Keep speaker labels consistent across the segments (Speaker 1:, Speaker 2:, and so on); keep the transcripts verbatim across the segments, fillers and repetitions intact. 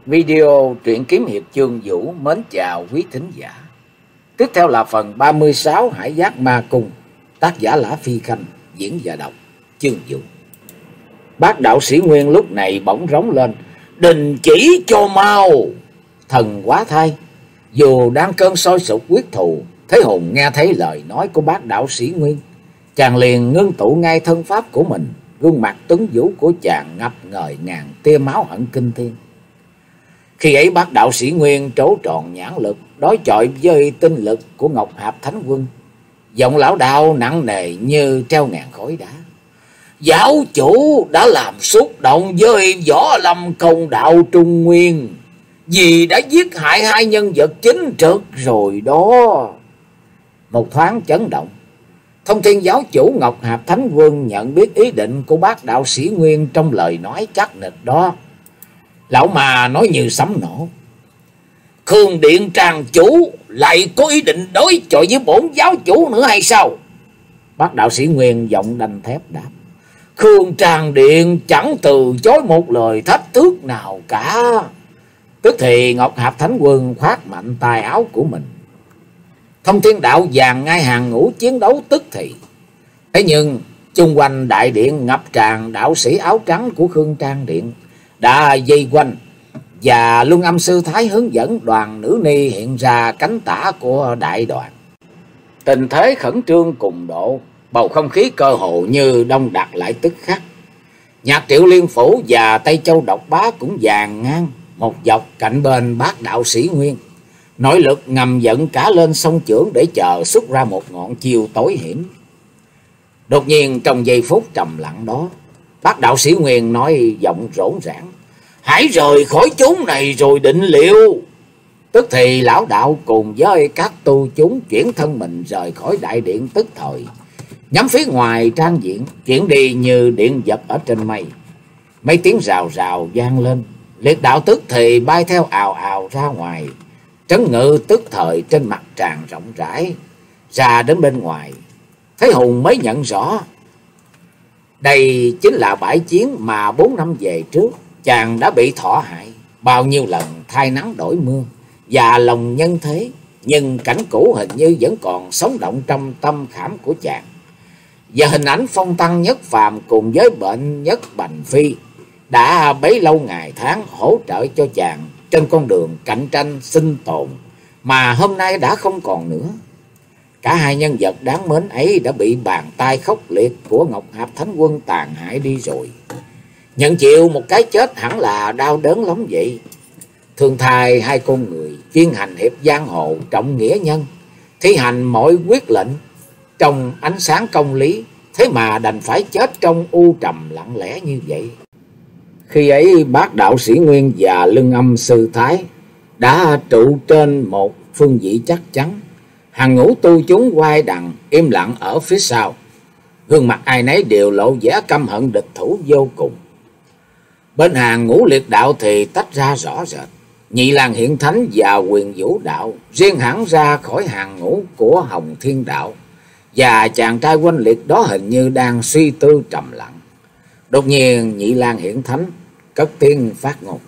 Speaker 1: Video truyện kiếm hiệp Chương Vũ mến chào quý thính giả. Tiếp theo là phần ba mươi sáu Hải Giác Ma Cung, tác giả Lã Phi Khanh, diễn và đọc Chương Vũ. Bác đạo sĩ Nguyên lúc này bỗng rống lên: "Đình chỉ cho mau!" Thần quá thai, dù đang cơn sôi sục quyết thù, Thế Hùng nghe thấy lời nói của bác đạo sĩ Nguyên, chàng liền ngưng tụ ngay thân pháp của mình. Gương mặt tuấn vũ của chàng ngập ngời ngàn tia máu hận kinh thiên. Khi ấy bác đạo sĩ Nguyên trổ tròn nhãn lực, đối chọi với tinh lực của Ngọc Hạp Thánh Quân. Giọng lão đạo nặng nề như treo ngàn khối đá: "Giáo chủ đã làm xúc động với võ lâm công đạo Trung Nguyên, vì đã giết hại hai nhân vật chính trực rồi đó." Một thoáng chấn động, Thông Thiên giáo chủ Ngọc Hạp Thánh Quân nhận biết ý định của bác đạo sĩ Nguyên trong lời nói chắc nịch đó. Lão mà nói như sấm nổ: "Khương Điện tràng chủ lại có ý định đối chọi với bổn giáo chủ nữa hay sao?" Bác đạo sĩ Nguyên giọng đanh thép đáp: "Khương Tràng Điện chẳng từ chối một lời thách thức nào cả." Tức thì Ngọc Hạp Thánh Quân khoát mạnh tay áo của mình. Thông Thiên đạo dàn ngay hàng ngũ chiến đấu tức thì. Thế nhưng chung quanh đại điện ngập tràn đạo sĩ áo trắng của Khương Trang Điện đã dây quanh, và Luân Âm Sư Thái hướng dẫn đoàn nữ ni hiện ra cánh tả của đại đoàn. Tình thế khẩn trương cùng độ, bầu không khí cơ hồ như đông đặc lại tức khắc. Nhạc Triệu Liên Phủ và Tây Châu Độc Bá cũng dàn ngang một dọc cạnh bên bác đạo sĩ Nguyên, nội lực ngầm dẫn cả lên sông chưởng để chờ xuất ra một ngọn chiêu tối hiểm. Đột nhiên trong giây phút trầm lặng đó, bác đạo sĩ Nguyên nói giọng rỗn rãng: "Hãy rời khỏi chốn này rồi định liệu." Tức thì lão đạo cùng với các tu chúng chuyển thân mình rời khỏi đại điện tức thời, nhắm phía ngoài trang diện, chuyển đi như điện giật ở trên mây. Mấy tiếng rào rào vang lên, liệt đạo tức thì bay theo ào ào ra ngoài, trấn ngự tức thời trên mặt tràng rộng rãi. Ra đến bên ngoài, Thế Hùng mới nhận rõ đây chính là bãi chiến mà bốn năm về trước chàng đã bị thọ hại bao nhiêu lần thay nắng đổi mưa và lòng nhân thế, nhưng cảnh cũ hình như vẫn còn sống động trong tâm khảm của chàng. Và hình ảnh Phong Tăng Nhất Phàm cùng với bệnh Nhất Bành Phi đã bấy lâu ngày tháng hỗ trợ cho chàng trên con đường cạnh tranh sinh tồn mà hôm nay đã không còn nữa. Cả hai nhân vật đáng mến ấy đã bị bàn tay khốc liệt của Ngọc Hạp Thánh Quân tàn hại đi rồi, nhận chịu một cái chết hẳn là đau đớn lắm vậy. Thường thay hai con người chuyên hành hiệp giang hồ, trọng nghĩa nhân, thi hành mọi quyết lệnh trong ánh sáng công lý, thế mà đành phải chết trong u trầm lặng lẽ như vậy. Khi ấy bác đạo sĩ Nguyên và Lưng Âm Sư Thái đã trụ trên một phương vị chắc chắn. Hàng ngũ tu chúng quay đằng im lặng ở phía sau, gương mặt ai nấy đều lộ vẻ căm hận địch thủ vô cùng. Bên hàng ngũ liệt đạo thì tách ra rõ rệt, Nhị Lang Hiện Thánh và Quyền Vũ đạo riêng hẳn ra khỏi hàng ngũ của Hồng Thiên đạo, và chàng trai quanh liệt đó hình như đang suy tư trầm lặng. Đột nhiên Nhị Lang Hiện Thánh cất tiếng phát ngôn: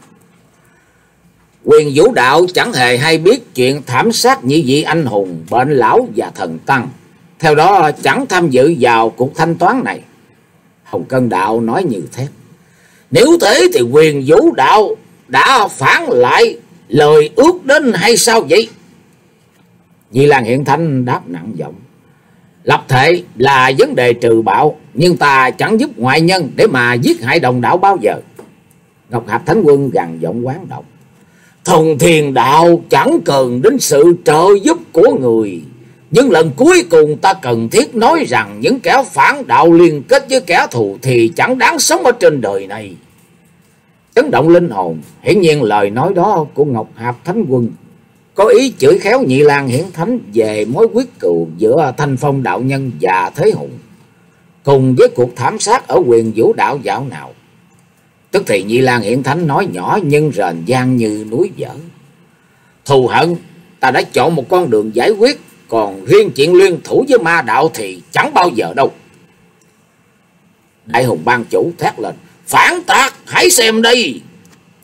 Speaker 1: "Quyền Vũ đạo chẳng hề hay biết chuyện thảm sát nhị vị anh hùng, bệnh lão và thần tăng, theo đó chẳng tham dự vào cuộc thanh toán này." Hồng Cân đạo nói như thét: "Nếu thế thì Quyền Vũ đạo đã phản lại lời ước đến hay sao vậy?" Nhị Lang Hiện Thánh đáp nặng giọng: "Lập thể là vấn đề trừ bạo, nhưng ta chẳng giúp ngoại nhân để mà giết hại đồng đạo bao giờ." Ngọc Hạp Thánh Quân gằn giọng quán độc: "Thông Thiên đạo chẳng cần đến sự trợ giúp của người, nhưng lần cuối cùng ta cần thiết nói rằng những kẻ phản đạo liên kết với kẻ thù thì chẳng đáng sống ở trên đời này." Chấn động linh hồn, hiển nhiên lời nói đó của Ngọc Hạp Thánh Quân có ý chửi khéo Nhị Lang Hiển Thánh về mối quyết cừu giữa Thanh Phong đạo nhân và Thế Hùng, cùng với cuộc thảm sát ở Quyền Vũ đạo dạo nào. Tức thì Nhị Lang Hiển Thánh nói nhỏ nhưng rền vang như núi vỡ: "Thù hận ta đã chọn một con đường giải quyết, còn riêng chuyện liên thủ với ma đạo thì chẳng bao giờ đâu." Đại Hùng ban chủ thét lên: "Phản tạc, hãy xem đây!"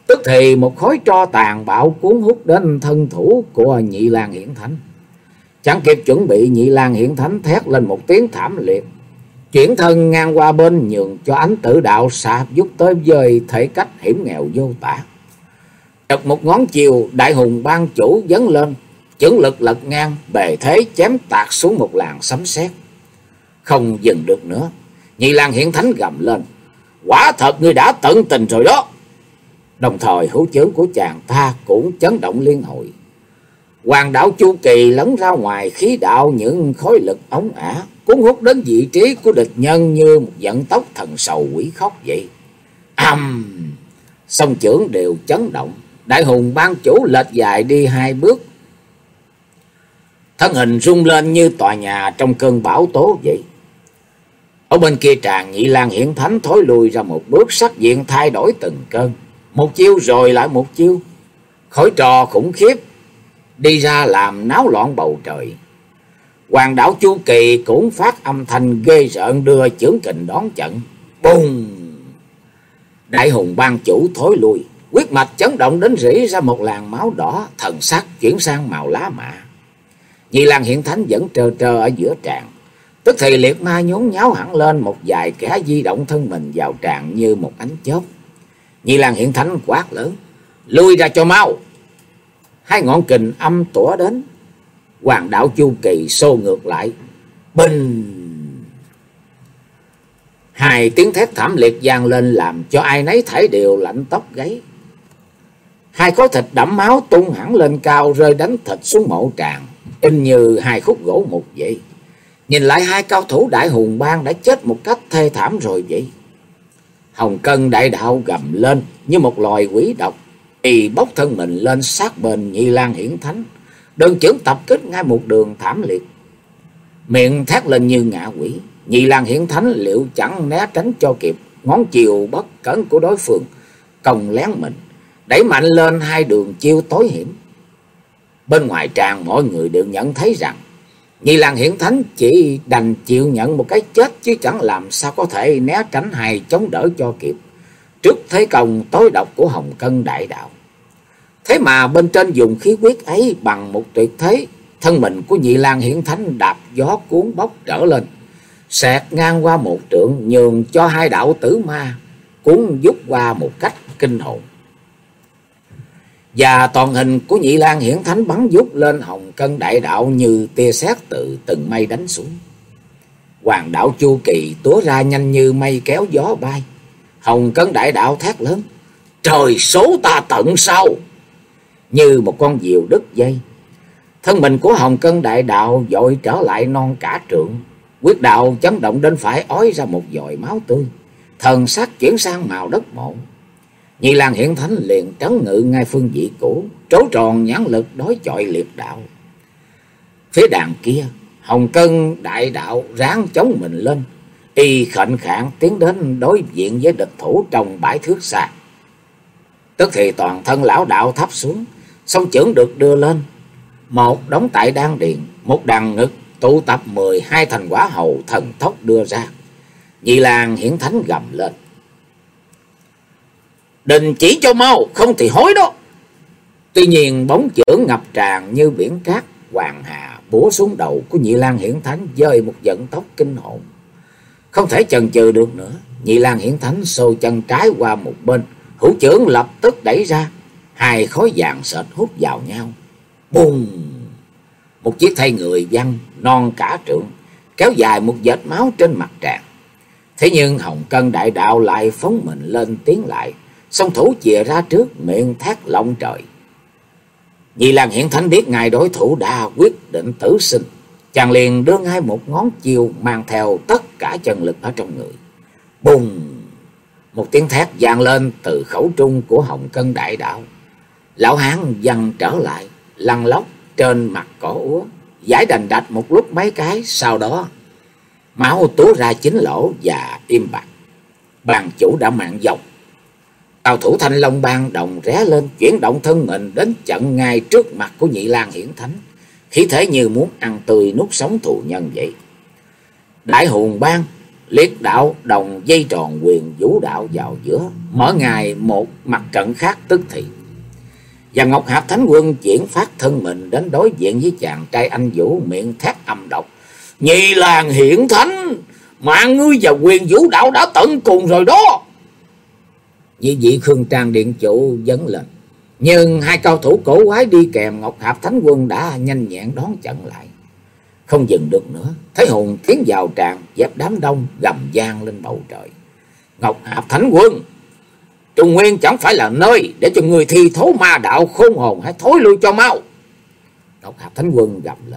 Speaker 1: Tức thì một khối tro tàn bạo cuốn hút đến thân thủ của Nhị Lang Hiển Thánh. Chẳng kịp chuẩn bị, Nhị Lang Hiển Thánh thét lên một tiếng thảm liệt, chuyển thân ngang qua bên, nhường cho ánh tử đạo sạp vút tới với thể cách hiểm nghèo vô tả. Chật một ngón chiều, Đại Hùng Bang Chủ dấn lên, chưởng lực lật ngang, bề thế chém tạt xuống một làn sấm sét. Không dừng được nữa, Nhị Lang Hiển Thánh gầm lên: "Quả thật ngươi đã tận tình rồi đó!" Đồng thời hữu chưởng của chàng ta cũng chấn động liên hồi. Hoàng đạo Chu Kỳ lấn ra ngoài khí đạo những khối lực ống ả, cuốn hút đến vị trí của địch nhân như một vận tốc thần sầu quỷ khóc vậy. Âm! Song chưởng đều chấn động, Đại Hùng Bang Chủ lệch dài đi hai bước, thân hình rung lên như tòa nhà trong cơn bão tố vậy. Ở bên kia tràn, Nhị Lang Hiển Thánh thối lùi ra một bước, sắc diện thay đổi từng cơn, một chiêu rồi lại một chiêu. Khối trò khủng khiếp đi ra làm náo loạn bầu trời. Hoàng đảo Chu Kỳ cũng phát âm thanh ghê rợn, đưa chưởng kình đón trận. Bùng! Đại Hùng Bang Chủ thối lui, huyết mạch chấn động đến rỉ ra một làn máu đỏ, thần sắc chuyển sang màu lá mạ. Nhị Lang Hiển Thánh vẫn trơ trơ ở giữa tràng. Tức thì liệt ma nhốn nháo hẳn lên, một vài kẻ di động thân mình vào tràng như một ánh chớp. Nhị Lang Hiển Thánh quát lớn: "Lui ra cho mau!" Hai ngọn kình âm tủa đến, Hoàng đạo Chu Kỳ xô ngược lại. Bình! Hai tiếng thét thảm liệt vang lên, làm cho ai nấy thảy đều lạnh tóc gáy. Hai khối thịt đẫm máu tung hẳn lên cao, rơi đánh thịt xuống mộ tràng, in như hai khúc gỗ mục vậy. Nhìn lại hai cao thủ Đại Hùng Bang đã chết một cách thê thảm rồi vậy. Hồng Cân Đại Đạo gầm lên như một loài quỷ độc, y bốc thân mình lên sát bên Nhị Lang Hiển Thánh, đơn chưởng tập kích ngay một đường thảm liệt. Miệng thét lên như ngạ quỷ, Nhị Lang Hiển Thánh liệu chẳng né tránh cho kịp ngón chiều bất cẩn của đối phương, còng lén mình đẩy mạnh lên hai đường chiêu tối hiểm. Bên ngoài tràng mọi người đều nhận thấy rằng Nhị Lang Hiển Thánh chỉ đành chịu nhận một cái chết, chứ chẳng làm sao có thể né tránh hay chống đỡ cho kịp trước thế công tối độc của Hồng Cân Đại Đạo. Thế mà bên trên dùng khí quyết ấy bằng một tuyệt thế, thân mình của Nhị Lang Hiển Thánh đạp gió cuốn bốc trở lên, xẹt ngang qua một trượng, nhường cho hai đạo tử ma cuốn vút qua một cách kinh hồn. Và toàn hình của Nhị Lang Hiển Thánh bắn vút lên Hồng Cân Đại Đạo như tia sét từ từng mây đánh xuống. Hoàng đạo Chu Kỳ túa ra nhanh như mây kéo gió bay. Hồng Cân Đại Đạo thét lớn: "Trời số ta tận sao!" Như một con diều đứt dây, thân mình của Hồng Cân Đại Đạo vội trở lại non cả trượng. Quyết đạo chấn động đến phải ói ra một dòi máu tươi, thần sắc chuyển sang màu đất mộ. Nhị Lang Hiển Thánh liền trấn ngự ngay phương vị cũ, trố tròn nhãn lực đối chọi liệt đạo. Phía đàn kia, Hồng Cân Đại Đạo ráng chống mình lên, y khệnh khạng tiến đến đối diện với địch thủ trong bãi thước xa. Tức thì toàn thân lão đạo thấp xuống, song chưởng được đưa lên, một đống tại đan điền, một đàn ngực tụ tập mười hai thành quả hầu thần tốc đưa ra. Nhị Lang Hiển Thánh gầm lên: "Đình chỉ cho mau, không thì hối đó!" Tuy nhiên bóng chưởng ngập tràn như biển cát, hoàng hà bủa xuống đầu của Nhị Lang Hiển Thánh với một vận tốc kinh hồn. Không thể chần chừ được nữa, Nhị Lang Hiển Thánh xô chân trái qua một bên, hữu chưởng lập tức đẩy ra, hai khối vàng sệt hút vào nhau. Bùng! Một chiếc thây người văng non cả trượng, kéo dài một vệt máu trên mặt tràng. Thế nhưng Hồng Cân Đại Đạo lại phóng mình lên tiến lại, song thủ chìa ra trước, miệng thét lộng trời. Nhị Lang Hiển Thánh biết ngài đối thủ đã quyết định tử sinh, chàng liền đưa ngay một ngón chiêu mang theo tất cả chân lực ở trong người. Bùng! Một tiếng thét vang lên từ khẩu trung của Hồng Cân Đại Đạo. Lão hán văng trở lại, lăn lóc trên mặt cỏ úa, giải đành đạch một lúc mấy cái, sau đó máu túa ra chín lỗ và im bặt. Bàn chủ đã mạng dòng. Cao thủ Thanh Long Bang đồng ré lên, chuyển động thân mình đến chặn ngay trước mặt của Nhị Lang Hiển Thánh, khí thế như muốn ăn tươi nuốt sống thù nhân vậy. Đại Hùng Bang Liệt đạo đồng dây tròn quyền vũ đạo vào giữa, mở ngài một mặt trận khác tức thì. Và Ngọc Hạp Thánh Quân chuyển phát thân mình đến đối diện với chàng trai anh vũ, miệng thét âm độc: Nhị làng hiển thánh, mạng ngươi và quyền vũ đạo đã tận cùng rồi đó. Nhị vị Khương Trang điện chủ dấn lên, nhưng hai cao thủ cổ quái đi kèm Ngọc Hạp Thánh Quân đã nhanh nhẹn đón chặn lại. Không dừng được nữa, Thế Hùng tiến vào tràng, dẹp đám đông gầm vang lên bầu trời: Ngọc Hạp Thánh Quân, Trung Nguyên chẳng phải là nơi để cho người thi thố ma đạo khôn hồn, hãy thối lui cho mau. Ngọc Hạp Thánh Quân gầm lên: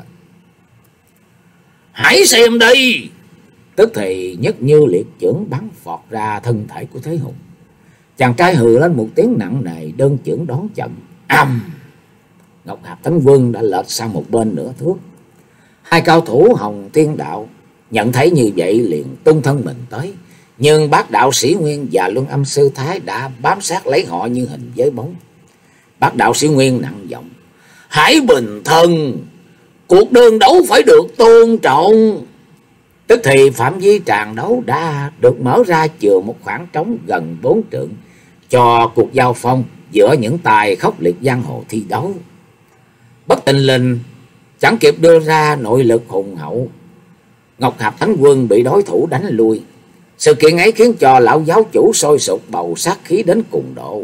Speaker 1: Hãy xem đi. Tức thì Nhất Như liệt chưởng bắn phọt ra thân thể của Thế Hùng. Chàng trai hừ lên một tiếng nặng nề, đơn chưởng đón trận. Ầm! Ngọc Hạp Thánh Quân đã lệch sang một bên nửa thước. Hai cao thủ Hồng Thiên Đạo nhận thấy như vậy liền tung thân mình tới, nhưng Bát Đạo Sĩ Nguyên và Luân Âm Sư Thái đã bám sát lấy họ như hình với bóng. Bát Đạo Sĩ Nguyên nặng giọng: Hãy bình thân, cuộc đơn đấu phải được tôn trọng. Tức thì phạm vi tràng đấu đã được mở ra, chừa một khoảng trống gần bốn trượng cho cuộc giao phong giữa những tài khốc liệt giang hồ thi đấu. Bất tình lình chẳng kịp đưa ra nội lực hùng hậu, Ngọc Hạp Thánh Quân bị đối thủ đánh lui. Sự kiện ấy khiến cho lão giáo chủ sôi sục bầu sát khí đến cùng độ.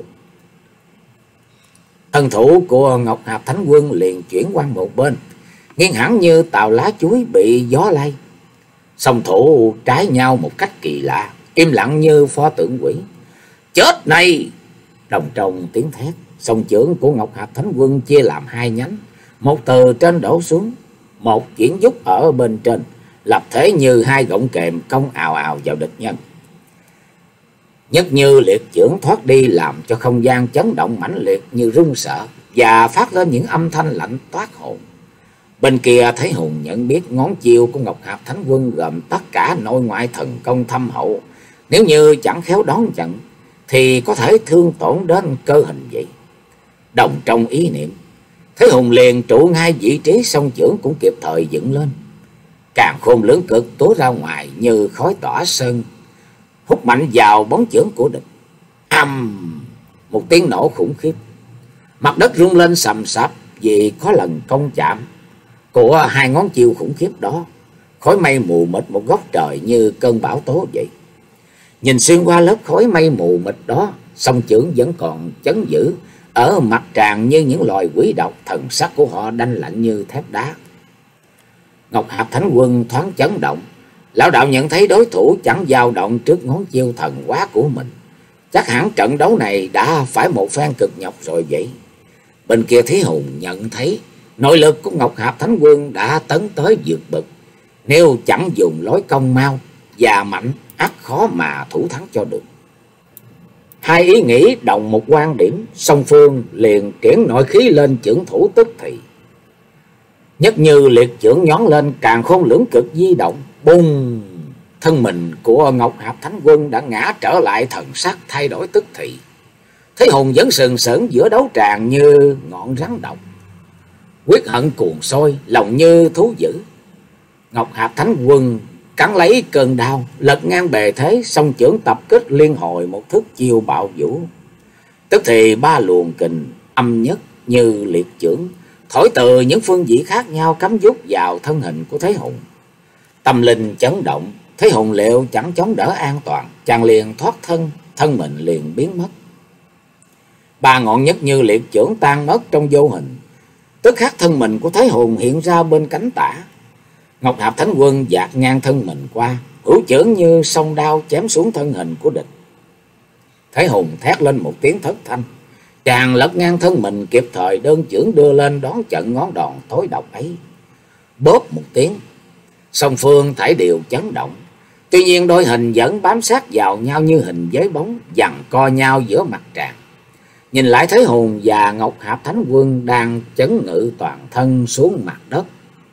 Speaker 1: Thân thủ của Ngọc Hạp Thánh Quân liền chuyển qua một bên, nghiêng hẳn như tàu lá chuối bị gió lay. Song thủ trái nhau một cách kỳ lạ, im lặng như pho tượng quỷ. Chết này! Đồng trong tiếng thét, song chưởng của Ngọc Hạp Thánh Quân chia làm hai nhánh, một từ trên đổ xuống, một chuyển dút ở bên trên, lập thế như hai gọng kềm công ào ào vào địch nhân. Nhất Như liệt chưởng thoát đi, làm cho không gian chấn động mãnh liệt như run sợ và phát lên những âm thanh lạnh toát hồn. Bên kia Thế Hùng nhận biết ngón chiêu của Ngọc Hạp Thánh Quân gồm tất cả nội ngoại thần công thâm hậu, nếu như chẳng khéo đón trận thì có thể thương tổn đến cơ hình vậy. Đồng trong ý niệm, Thế Hùng liền trụ ngay vị trí, song chưởng cũng kịp thời dựng lên. Càn khôn lưỡng cực túa ra ngoài như khói tỏa sơn, hút mạnh vào bóng chưởng của địch. Ầm! Một tiếng nổ khủng khiếp, mặt đất rung lên sầm sập vì có lần công chạm của hai ngón chiêu khủng khiếp đó. Khói mây mù mịt một góc trời như cơn bão tố vậy. Nhìn xuyên qua lớp khói mây mù mịt đó, song chưởng vẫn còn chấn giữ ở mặt tràng như những loài quỷ độc, thần sắc của họ đanh lạnh như thép đá. Ngọc Hạp Thánh Quân thoáng chấn động. Lão đạo nhận thấy đối thủ chẳng dao động trước ngón chiêu thần hóa của mình. Chắc hẳn trận đấu này đã phải một phen cực nhọc rồi vậy. Bên kia Thế Hùng nhận thấy nội lực của Ngọc Hạp Thánh Quân đã tấn tới vượt bậc. Nếu chẳng dùng lối công mau và mạnh, ắt khó mà thủ thắng cho được. Hai ý nghĩ đồng một quan điểm, song phương liền triển nội khí lên chưởng thủ tức thì. Nhất Như liệt chưởng nhón lên, càn khôn lưỡng cực di động, bùng! Thân mình của Ngọc Hạp Thánh Quân đã ngã trở lại, thần sắc thay đổi tức thì. Thế Hùng vẫn sừng sững giữa đấu tràng như ngọn rắn độc, quyết hận cuồng sôi, lòng như thú dữ. Ngọc Hạp Thánh Quân cắn lấy cơn đau, lật ngang bề thế, song chưởng tập kích liên hồi một thức chiêu bạo vũ. Tức thì ba luồng kình âm nhất như liệt chưởng thổi từ những phương vị khác nhau cắm dút vào thân hình của Thế Hùng. Tâm linh chấn động, Thế Hùng liệu chẳng chống đỡ an toàn, chàng liền thoát thân, thân mình liền biến mất. Ba ngọn Nhất Như liệt chưởng tan mất trong vô hình, tức khắc thân mình của Thế Hùng hiện ra bên cánh tả. Ngọc Hạp Thánh Quân dạt ngang thân mình qua, hữu chưởng như song đao chém xuống thân hình của địch. Thế Hùng thét lên một tiếng thất thanh, chàng lật ngang thân mình, kịp thời đơn chưởng đưa lên đón trận ngón đòn tối độc ấy. Bóp một tiếng, song phương thảy đều chấn động. Tuy nhiên đôi hình vẫn bám sát vào nhau như hình với bóng, giằng co nhau giữa mặt tràng. Nhìn lại Thế Hùng và Ngọc Hạp Thánh Quân đang chấn ngự toàn thân xuống mặt đất.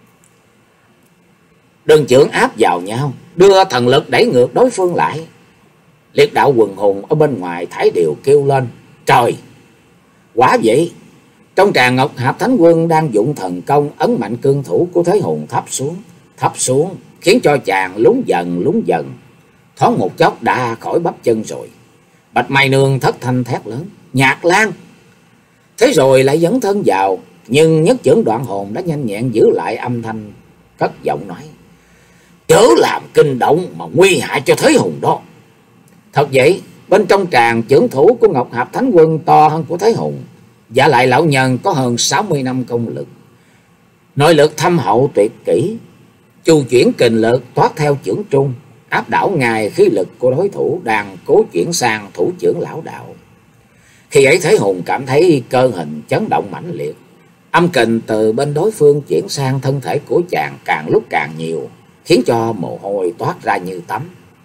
Speaker 1: Đơn chưởng áp vào nhau, đưa thần lực đẩy ngược đối phương lại. Liệt đạo quần hùng ở bên ngoài thảy đều kêu lên: Trời! Quả vậy! Trong tràng, Ngọc Hạp Thánh Quân đang dụng thần công ấn mạnh cương thủ của Thế Hùng thấp xuống, thấp xuống, khiến cho chàng lún dần lún dần. thoáng một chốc đã khỏi bắp chân rồi. Bạch Mai Nương thất thanh thét lớn: Nhạc Lan! Thế rồi lại dấn thân vào, nhưng nhất chưởng Đoạn Hồn đã nhanh nhẹn giữ lại âm thanh, cất giọng nói: Chớ làm kinh động mà nguy hại cho Thế Hùng đó. Thật vậy, bên trong tràng chưởng thủ của Ngọc Hạp Thánh Quân to hơn của Thế Hùng, và lại lão nhân có hơn sáu mươi năm công lực, nội lực thâm hậu tuyệt kỹ, chu chuyển kình lực toát theo chưởng trung, áp đảo ngài khí lực của đối thủ đang cố chuyển sang thủ chưởng lão đạo. Khi ấy Thế Hùng cảm thấy cơ hình chấn động mãnh liệt, âm kình từ bên đối phương chuyển sang thân thể của chàng càng lúc càng nhiều, khiến cho mồ hôi toát ra như tắm.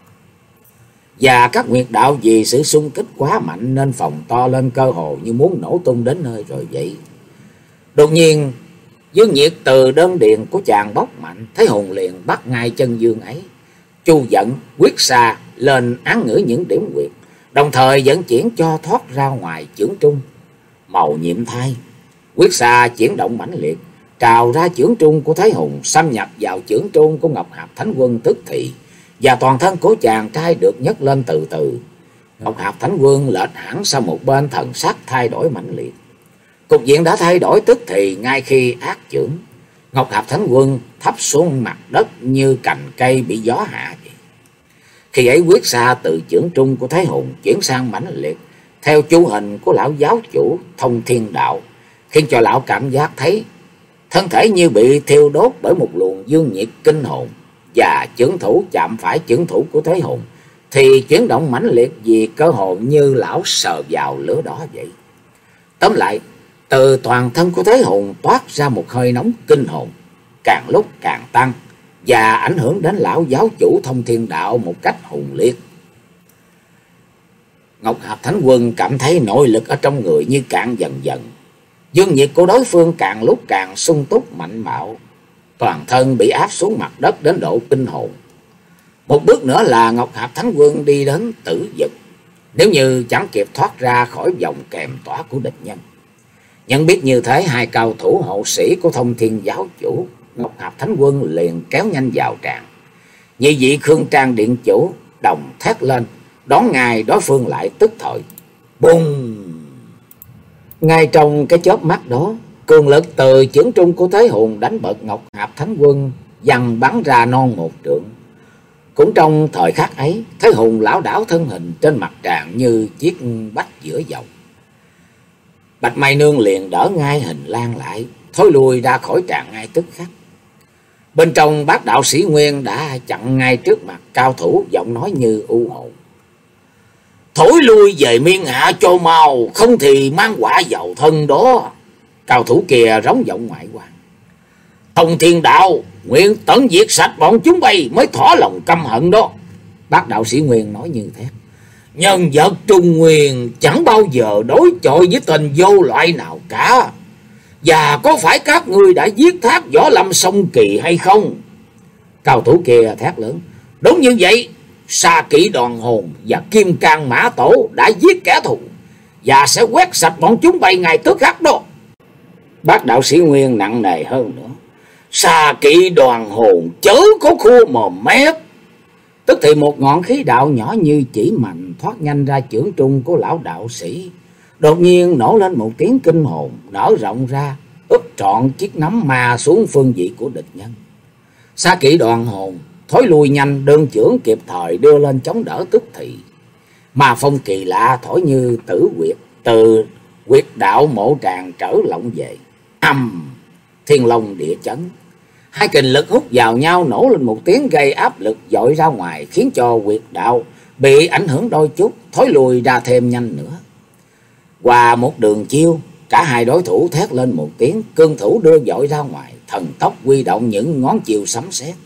Speaker 1: Và các nguyệt đạo vì sự xung kích quá mạnh nên phòng to lên cơ hồ như muốn nổ tung đến nơi rồi vậy. Đột nhiên dương nhiệt từ đơn điền của chàng bốc mạnh, Thế Hùng liền bắt ngay chân dương ấy, chu dẫn quyết xa lên án ngữ những điểm quyệt, đồng thời dẫn chuyển cho thoát ra ngoài chưởng trung. Màu nhiệm thai, quyết xa chuyển động mãnh liệt, trào ra chưởng trung của Thế Hùng, xâm nhập vào chưởng trung của Ngọc Hạp Thánh Quân tức thì, và toàn thân của chàng trai được nhấc lên từ từ. Ngọc Hạp Thánh Quân lệch hẳn sang một bên, thần sắc thay đổi mãnh liệt. Cục diện đã thay đổi tức thì, ngay khi ác chưởng, Ngọc Hạp Thánh Quân thấp xuống mặt đất như cành cây bị gió hạ vậy. Khi ấy quyết xa từ chưởng trung của Thế Hùng chuyển sang mãnh liệt theo chu hình của lão giáo chủ Thông Thiên Đạo, khiến cho lão cảm giác thấy thân thể như bị thiêu đốt bởi một luồng dương nhiệt kinh hồn. Và chưởng thủ chạm phải chưởng thủ của Thế Hùng thì chuyển động mãnh liệt, vì cơ hồ như lão sờ vào lửa đỏ vậy. Tóm lại, từ toàn thân của Thế Hùng toát ra một hơi nóng kinh hồn, càng lúc càng tăng, và ảnh hưởng đến lão giáo chủ Thông Thiên Đạo một cách hùng liệt. Ngọc Hạp Thánh Quân cảm thấy nội lực ở trong người như cạn dần dần, dương nhiệt của đối phương càng lúc càng sung túc mạnh bạo, toàn thân bị áp xuống mặt đất đến độ kinh hồn. Một bước nữa là Ngọc Hạp Thánh Quân đi đến tử vực, nếu như chẳng kịp thoát ra khỏi vòng kèm tỏa của địch nhân. Nhận biết như thế, hai cao thủ hộ sĩ của Thông Thiên giáo chủ Ngọc Hạp Thánh Quân liền kéo nhanh vào tràng. Nhị vị Khương Trang điện chủ đồng thét lên, đón ngài đối phương lại tức thời. Bùng! Ngay trong cái chớp mắt đó, cường lực từ chưởng trung của Thế Hùng đánh bật Ngọc Hạp Thánh Quân dằn bắn ra non một trượng. Cũng trong thời khắc ấy, Thế Hùng lão đảo thân hình trên mặt tràng như chiếc bách giữa dòng. Bạch Mai Nương liền đỡ ngay hình lan lại, thối lui ra khỏi tràng ngay tức khắc. Bên trong Bát đạo sĩ Nguyên đã chặn ngay trước mặt cao thủ, giọng nói như u hồn: Thối lui về miên hạ cho mau, không thì mang quả vào thân đó. Cao thủ kia rống giọng ngoại quan: Thông Thiên Đạo nguyện tận diệt sạch bọn chúng bay mới thỏa lòng căm hận đó. Bát đạo sĩ Nguyên nói như thế: Nhân vật Trung Nguyên chẳng bao giờ đối chọi với tên vô loại nào cả. Và có phải các ngươi đã giết Thác Võ Lâm Song Kỳ hay không? Cao thủ kia thét lớn: Đúng như vậy, Sa Kỵ Đoàn Hồn và Kim Cang Mã Tổ đã giết kẻ thù, và sẽ quét sạch bọn chúng bay ngày tức khắc đó. Bác đạo sĩ Nguyên nặng nề hơn nữa: Sa Kỵ Đoàn Hồn chớ có khua mồm mép. Tức thì một ngọn khí đạo nhỏ như chỉ mạnh thoát nhanh ra chưởng trung của lão đạo sĩ, đột nhiên nổ lên một tiếng kinh hồn, nở rộng ra úp trọn chiếc nắm ma xuống phương vị của địch nhân. Sa Kỵ Đoàn Hồn thối lui nhanh, đơn chưởng kịp thời đưa lên chống đỡ tức thì. Mà phong kỳ lạ thổi như tử quyệt từ quyệt đạo mộ tràng trở lộng về. Âm! Thiên long địa chấn, hai kình lực hút vào nhau nổ lên một tiếng, gây áp lực dội ra ngoài, khiến cho quyệt đạo bị ảnh hưởng đôi chút, thối lùi ra thêm nhanh nữa. Qua một đường chiêu, cả hai đối thủ thét lên một tiếng, cương thủ đưa dội ra ngoài, thần tốc huy động những ngón chiều sấm sét.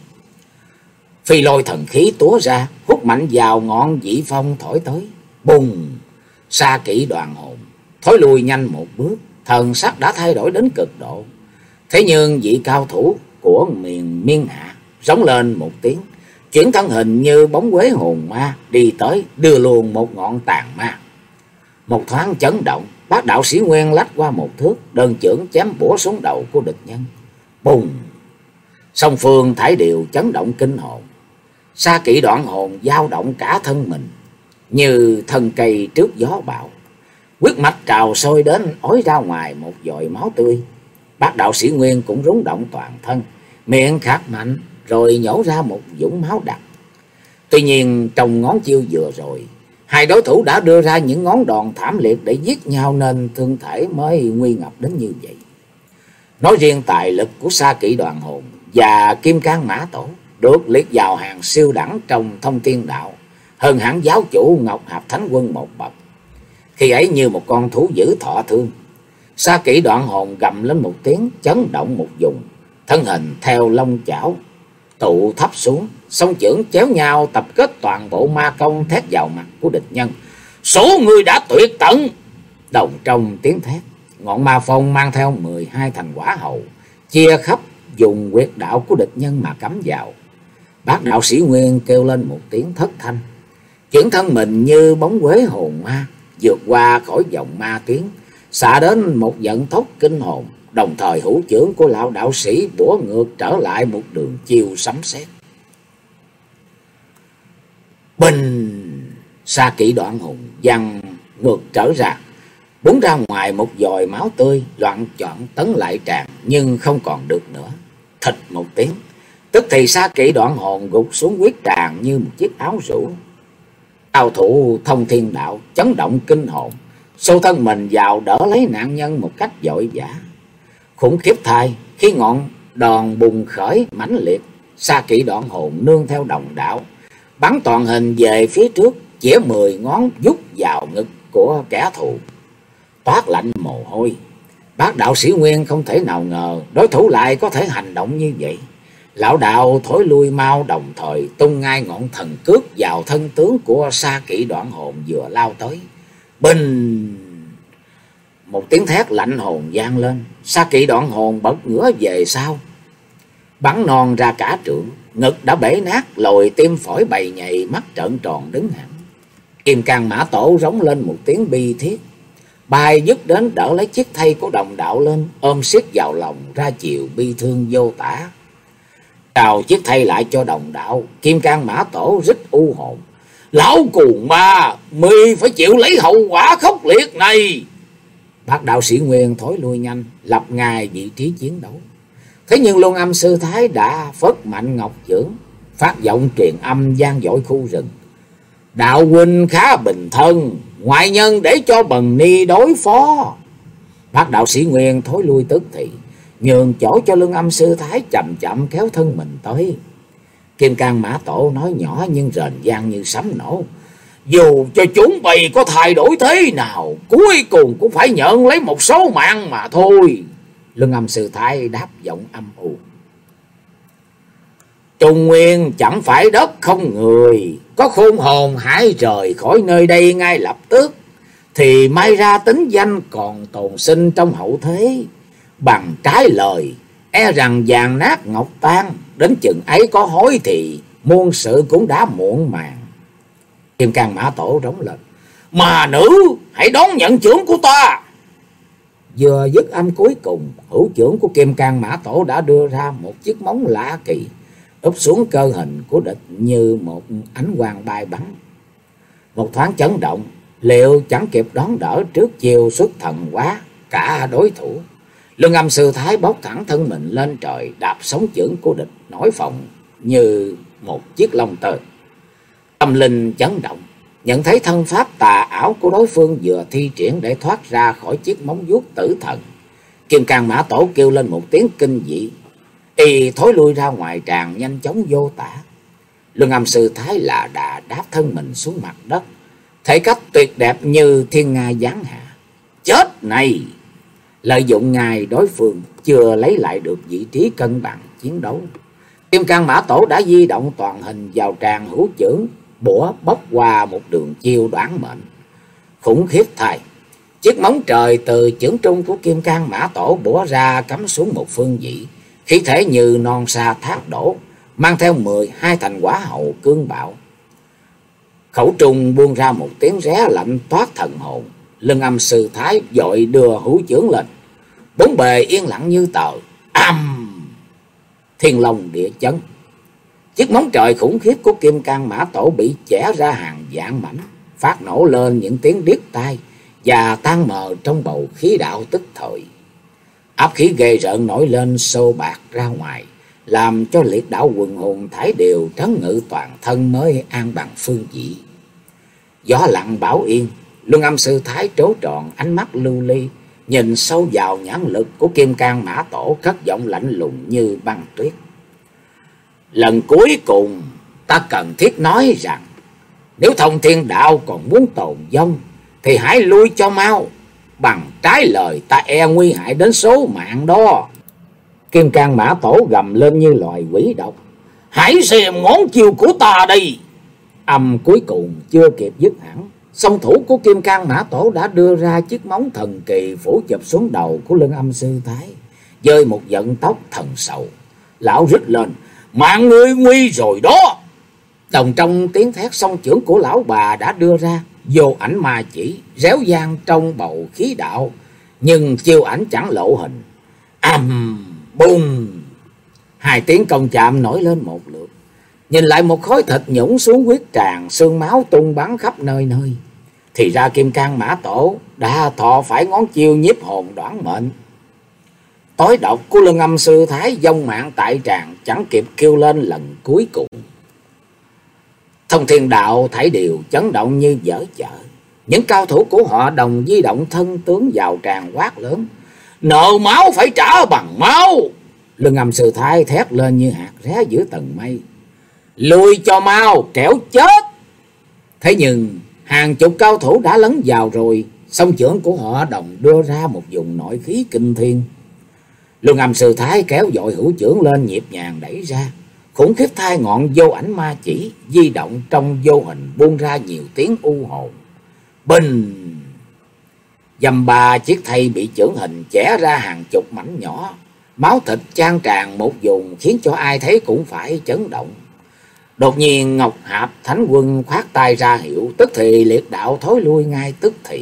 Speaker 1: Phi lôi thần khí túa ra, hút mạnh vào ngọn dĩ phong thổi tới. Bùng! Sa Kỵ Đoàn Hồn thối lùi nhanh một bước, thần sắc đã thay đổi đến cực độ. Thế nhưng vị cao thủ của miền miên hạ rống lên một tiếng, chuyển thân hình như bóng quế hồn ma đi tới, đưa luôn một ngọn tàn ma. Một thoáng chấn động, Bác đạo sĩ Nguyên lách qua một thước, đơn chưởng chém bổ xuống đầu của địch nhân. Bùng! Song phương thải đều chấn động kinh hồn. Sa Kỵ đoạn hồn dao động cả thân mình, như thân cây trước gió bão. Huyết mạch trào sôi đến ói ra ngoài một dội máu tươi. Bác đạo sĩ Nguyên cũng rúng động toàn thân, miệng khát mạnh rồi nhổ ra một vũng máu đặc. Tuy nhiên trong ngón chiêu vừa rồi, hai đối thủ đã đưa ra những ngón đòn thảm liệt để giết nhau, nên thương thể mới nguy ngập đến như vậy. Nói riêng tài lực của Sa Kỵ đoạn hồn và Kim Cang Mã Tổ được liệt vào hàng siêu đẳng trong thông thiên đạo, hơn hẳn giáo chủ Ngọc Hạp Thánh Quân một bậc. Khi ấy như một con thú dữ thọ thương, Sa Kỵ đoạn hồn gầm lên một tiếng, chấn động một vùng, thân hình theo lông chảo tụ thấp xuống, song chưởng chéo nhau tập kết toàn bộ ma công thét vào mặt của địch nhân. Số người đã tuyệt tận. Đồng trong tiếng thét, ngọn ma phong mang theo mười hai thành quả hầu, chia khắp dùng huyệt đạo của địch nhân mà cắm vào. Bác đạo sĩ Nguyên kêu lên một tiếng thất thanh, chuyển thân mình như bóng quế hồn ma, vượt qua khỏi dòng ma tuyến, xạ đến một vận tốc kinh hồn. Đồng thời hữu chưởng của lão đạo sĩ bủa ngược trở lại một đường chiêu sấm sét. Bình! Sa Kỵ đoạn hồn văng ngược trở ra, búng ra ngoài một dòi máu tươi, loạn choạng tấn lại tràn, nhưng không còn được nữa. Thịch một tiếng, tức thì Sa Kỵ đoạn hồn gục xuống huyết tràn như một chiếc áo rủ. Cao thủ thông thiên đạo chấn động kinh hồn, xô thân mình vào đỡ lấy nạn nhân một cách vội vã. Khủng khiếp thay, khi ngọn đòn bùng khởi mãnh liệt, Sa Kỵ đoạn hồn nương theo đồng đạo, bắn toàn hình về phía trước, chĩa mười ngón vút vào ngực của kẻ thù. Toát lạnh mồ hôi. Bác đạo sĩ Nguyên không thể nào ngờ đối thủ lại có thể hành động như vậy. Lão đạo thối lui mau, đồng thời tung ngay ngọn thần cước vào thân tướng của Sa Kỵ đoạn hồn vừa lao tới. Bình! Một tiếng thét lạnh hồn vang lên, Sa Kỵ đoạn hồn bật ngửa về sau, bắn non ra cả trượng, ngực đã bể nát, lồi tim phổi bầy nhầy, mắt trợn tròn đứng hẳn. Kim Cang Mã Tổ rống lên một tiếng bi thiết, bay dứt đến đỡ lấy chiếc thây của đồng đạo lên, ôm siết vào lòng, ra chiều bi thương vô tả. Trao chiếc thây lại cho đồng đạo, Kim Cang Mã Tổ rít u hồn: Lão cuồng ma, mi phải chịu lấy hậu quả khốc liệt này. Bác đạo sĩ Nguyên thối lui nhanh, lập ngài vị trí chiến đấu. Thế nhưng Luân Âm Sư Thái đã phất mạnh ngọc chưởng, phát giọng truyền âm vang dội khu rừng: Đạo huynh khá bình thân, ngoại nhân để cho Bần Ni đối phó. Bác đạo sĩ Nguyên thối lui tức thì, nhường chỗ cho Luân Âm Sư Thái chậm chậm kéo thân mình tới. Kim Cang Mã Tổ nói nhỏ nhưng rền vang như sấm nổ: Dù cho chúng bày có thay đổi thế nào, cuối cùng cũng phải nhận lấy một số mạng mà thôi. Luân Âm Sư Thái đáp giọng âm u: Trung Nguyên chẳng phải đất không người, có khôn hồn hãy rời khỏi nơi đây ngay lập tức, thì may ra tính danh còn tồn sinh trong hậu thế. Bằng trái lời, e rằng vàng nát ngọc tan, đến chừng ấy có hối thì muôn sự cũng đã muộn màng. Kim Cang Mã Tổ rống lên: Mà nữ, hãy đón nhận chưởng của ta. Vừa dứt âm cuối cùng, hữu chưởng của Kim Cang Mã Tổ đã đưa ra một chiếc móng lạ kỳ, úp xuống cơ hình của địch như một ánh quang bay bắn. Một thoáng chấn động, liệu chẳng kịp đón đỡ trước chiều xuất thần quá cả đối thủ. Luân Âm Sư Thái bốc thẳng thân mình lên trời, đạp sóng chưởng của địch nổi phồng như một chiếc lông tơ. Tâm linh chấn động, nhận thấy thân pháp tà ảo của đối phương vừa thi triển để thoát ra khỏi chiếc móng vuốt tử thần. Kim Cang Mã Tổ kêu lên một tiếng kinh dị, y thối lui ra ngoài tràng nhanh chóng vô tả. Luân Âm Sư Thái là đà đáp thân mình xuống mặt đất, thể cách tuyệt đẹp như thiên nga giáng hạ. Chết này! Lợi dụng ngài đối phương chưa lấy lại được vị trí cân bằng chiến đấu, Kim Cang Mã Tổ đã di động toàn hình vào tràng hữu chưởng, bủa bóc qua một đường chiêu đoán mệnh. Khủng khiếp thay, chiếc móng trời từ chưởng trung của Kim Cang Mã Tổ bủa ra cắm xuống một phương vị, khí thể như non sa thác đổ, mang theo mười hai thành quả hậu cương bạo. Khẩu trung buông ra một tiếng ré lạnh toát thần hồn. Luân Âm Sư Thái vội đưa hữu chưởng lên, bốn bề yên lặng như tờ. Âm! Thiên long địa chấn. Chiếc móng trời khủng khiếp của Kim Cang Mã Tổ bị chẻ ra hàng vạn mảnh, phát nổ lên những tiếng điếc tai và tan mờ trong bầu khí đạo tức thời. Áp khí ghê rợn nổi lên xô bạc ra ngoài, làm cho liệt đạo quần hùng thải đều trấn ngự toàn thân mới an bằng phương vị. Gió lặng bảo yên, Luân Âm Sư Thái trố tròn ánh mắt lưu ly, nhìn sâu vào nhãn lực của Kim Cang Mã Tổ, cất giọng lạnh lùng như băng tuyết. Lần cuối cùng ta cần thiết nói rằng, nếu Thông Thiên Đạo còn muốn tồn vong thì hãy lui cho mau, bằng trái lời ta e nguy hại đến số mạng đó. Kim Cang Mã Tổ gầm lên như loài quỷ độc. Hãy xem ngón chiêu của ta đây. Âm cuối cùng chưa kịp dứt hẳn, song thủ của Kim Cang Mã Tổ đã đưa ra chiếc móng thần kỳ phủ chụp xuống đầu của Luân Âm Sư Thái, dơi một vận tốc thần sầu. Lão rít lên, mạng ngươi nguy rồi đó. Đồng trong tiếng thét, song chưởng của lão bà đã đưa ra vô ảnh ma chỉ, réo vang trong bầu khí đạo, nhưng chiêu ảnh chẳng lộ hình. Ầm bùng, hai tiếng công chạm nổi lên một lượt. Nhìn lại một khối thịt nhũng xuống huyết tràn, xương máu tung bắn khắp nơi nơi. Thì ra Kim Cang Mã Tổ đã thọ phải ngón chiêu nhiếp hồn đoản mệnh. Tối độc của Luân Âm Sư Thái vong mạng tại tràng, chẳng kịp kêu lên lần cuối cùng. Thông Thiên Đạo thảy đều chấn động như dở chợ. Những cao thủ của họ đồng di động thân tướng vào tràng quát lớn, nợ máu phải trả bằng máu. Luân Âm Sư Thái thét lên như hạt ré giữa tầng mây, lùi cho mau kẻo chết. Thế nhưng hàng chục cao thủ đã lấn vào rồi, song chưởng của họ đồng đưa ra một vùng nội khí kinh thiên. Luân Âm Sư Thái kéo dội hữu chưởng lên, nhịp nhàng đẩy ra. Khủng khiếp thai ngọn vô ảnh ma chỉ di động trong vô hình, buông ra nhiều tiếng u hồn. Bình, dăm ba chiếc thây bị chưởng hình chẻ ra hàng chục mảnh nhỏ, máu thịt chan tràn một vùng, khiến cho ai thấy cũng phải chấn động. Đột nhiên Ngọc Hạp Thánh Quân khoát tay ra hiệu, tức thì liệt đạo thối lui ngay tức thì.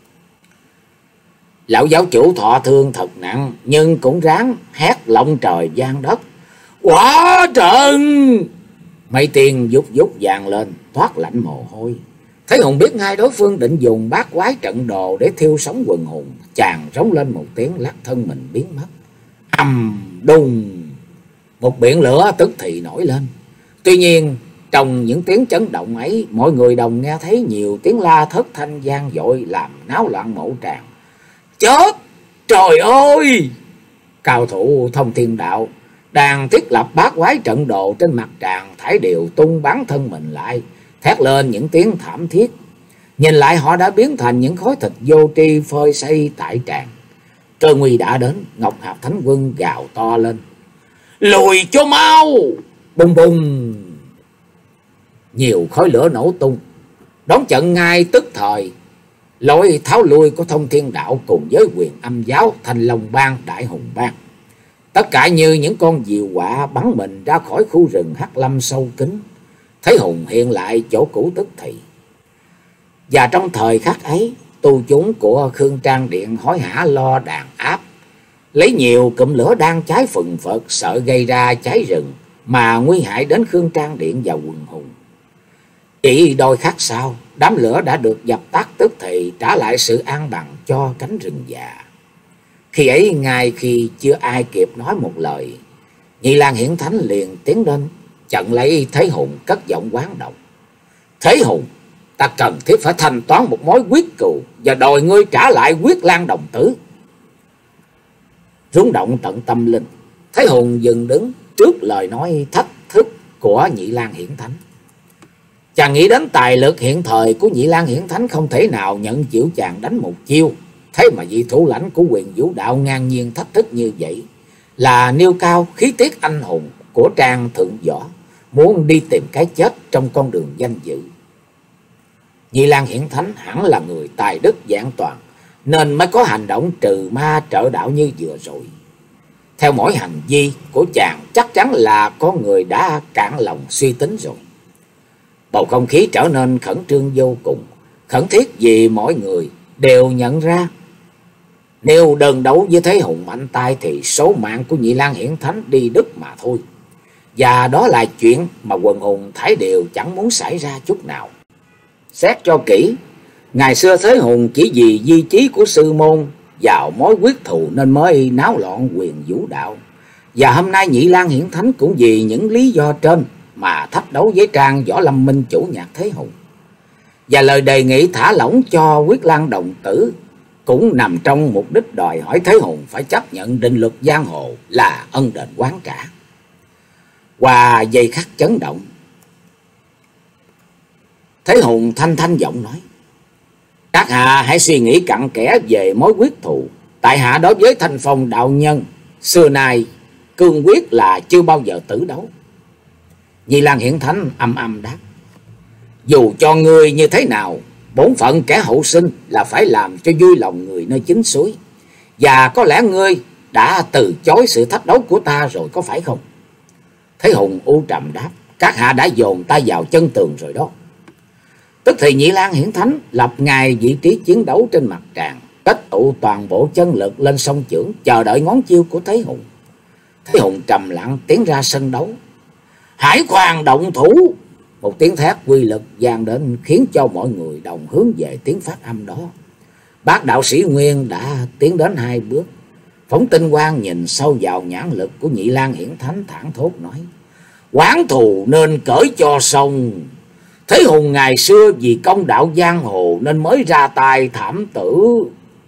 Speaker 1: Lão giáo chủ thọ thương thật nặng, nhưng cũng ráng hét lộng trời vang đất, quả trận. Mây tiền vút vút vàng lên, thoát lạnh mồ hôi. Thấy Hùng biết ngay đối phương định dùng bát quái trận đồ để thiêu sống quần hùng, chàng rống lên một tiếng, lắc thân mình biến mất. Ầm đùng, một biển lửa tức thì nổi lên. Tuy nhiên trong những tiếng chấn động ấy, mọi người đồng nghe thấy nhiều tiếng la thất thanh vang dội, làm náo loạn mộ tràng. Chết, trời ơi! Cao thủ Thông Thiên Đạo đang thiết lập bát quái trận đồ trên mặt tràng thải đều tung bắn thân mình lại, thét lên những tiếng thảm thiết. Nhìn lại họ đã biến thành những khối thịt vô tri phơi xây tại tràng. Cơ nguy đã đến, Ngọc Hạp Thánh Quân gào to lên, lùi cho mau. Bùng bùng, nhiều khói lửa nổ tung, đón trận ngay tức thời. Lối tháo lui của Thông Thiên Đạo cùng với Quyền Âm Giáo, Thanh Long Bang, Đại Hùng Bang, tất cả như những con diều quạ bắn mình ra khỏi khu rừng hắc lâm sâu kín. Thấy Hùng hiện lại chỗ cũ tức thì. Và trong thời khắc ấy, tu chúng của Khương Trang Điện hối hả lo đàn áp, lấy nhiều cụm lửa đang cháy phừng phật, sợ gây ra cháy rừng mà nguy hại đến Khương Trang Điện và quần hùng. Chỉ đôi khắc sau, đám lửa đã được dập tắt tức thì, trả lại sự an bằng cho cánh rừng già. Khi ấy, ngay khi chưa ai kịp nói một lời, Nhị Lang Hiển Thánh liền tiến đến, chặn lấy Thế Hùng, cất giọng quán độc. Thế Hùng, ta cần thiết phải thanh toán một mối quyết cừu và đòi ngươi trả lại Quyết Lan đồng tử. Rung động tận tâm linh, Thế Hùng dừng đứng trước lời nói thách thức của Nhị Lang Hiển Thánh. Chàng nghĩ đến tài lực hiện thời của Nhị Lang Hiển Thánh không thể nào nhận chịu chàng đánh một chiêu. Thế mà vị thủ lãnh của Quyền Vũ Đạo ngang nhiên thách thức như vậy, là nêu cao khí tiết anh hùng của trang thượng võ, muốn đi tìm cái chết trong con đường danh dự. Nhị Lang Hiển Thánh hẳn là người tài đức vẹn toàn, nên mới có hành động trừ ma trợ đạo như vừa rồi. Theo mỗi hành vi của chàng, chắc chắn là có người đã cạn lòng suy tính rồi. Bầu không khí trở nên khẩn trương vô cùng, khẩn thiết vì mỗi người đều nhận ra, nếu đơn đấu với Thế Hùng mạnh tay thì số mạng của Nhị Lang Hiển Thánh đi đứt mà thôi. Và đó là chuyện mà quần hùng Thái Điều chẳng muốn xảy ra chút nào. Xét cho kỹ, ngày xưa Thế Hùng chỉ vì di chí của sư môn vào mối quyết thù nên mới náo loạn quyền vũ đạo. Và hôm nay Nhị Lang Hiển Thánh cũng vì những lý do trên mà thách đấu với Trang Võ Lâm Minh chủ nhạc Thế Hùng. Và lời đề nghị thả lỏng cho Quyết Lang đồng tử cũng nằm trong mục đích đòi hỏi Thế Hùng phải chấp nhận định luật giang hồ là ân đền oán trả. Qua giây khắc chấn động, Thế Hùng thanh thanh giọng nói: các hạ hãy suy nghĩ cặn kẽ về mối quyết thù. Tại hạ đối với Thanh Phong đạo nhân xưa nay cương quyết là chưa bao giờ tử đấu. Nhị Lang Hiển Thánh âm âm đáp: dù cho ngươi như thế nào, bổn phận kẻ hậu sinh là phải làm cho vui lòng người nơi chính suối. Và có lẽ ngươi đã từ chối sự thách đấu của ta rồi có phải không? Thế Hùng u trầm đáp: các hạ đã dồn ta vào chân tường rồi đó. Tức thì Nhị Lang Hiển Thánh lập ngài vị trí chiến đấu trên mặt tràng, kết tụ toàn bộ chân lực lên song chưởng, chờ đợi ngón chiêu của Thế Hùng. Thế Hùng trầm lặng tiến ra sân đấu. Hãy khoan động thủ! Một tiếng thét quy lực vang đến khiến cho mọi người đồng hướng về tiếng phát âm đó. Bác đạo sĩ Nguyên đã tiến đến hai bước, phóng tinh quang nhìn sâu vào nhãn lực của Nhị Lang Hiển Thánh, thẳng thốt nói: oán thù nên cởi cho xong. Thế Hùng ngày xưa vì công đạo giang hồ nên mới ra tay thảm tử.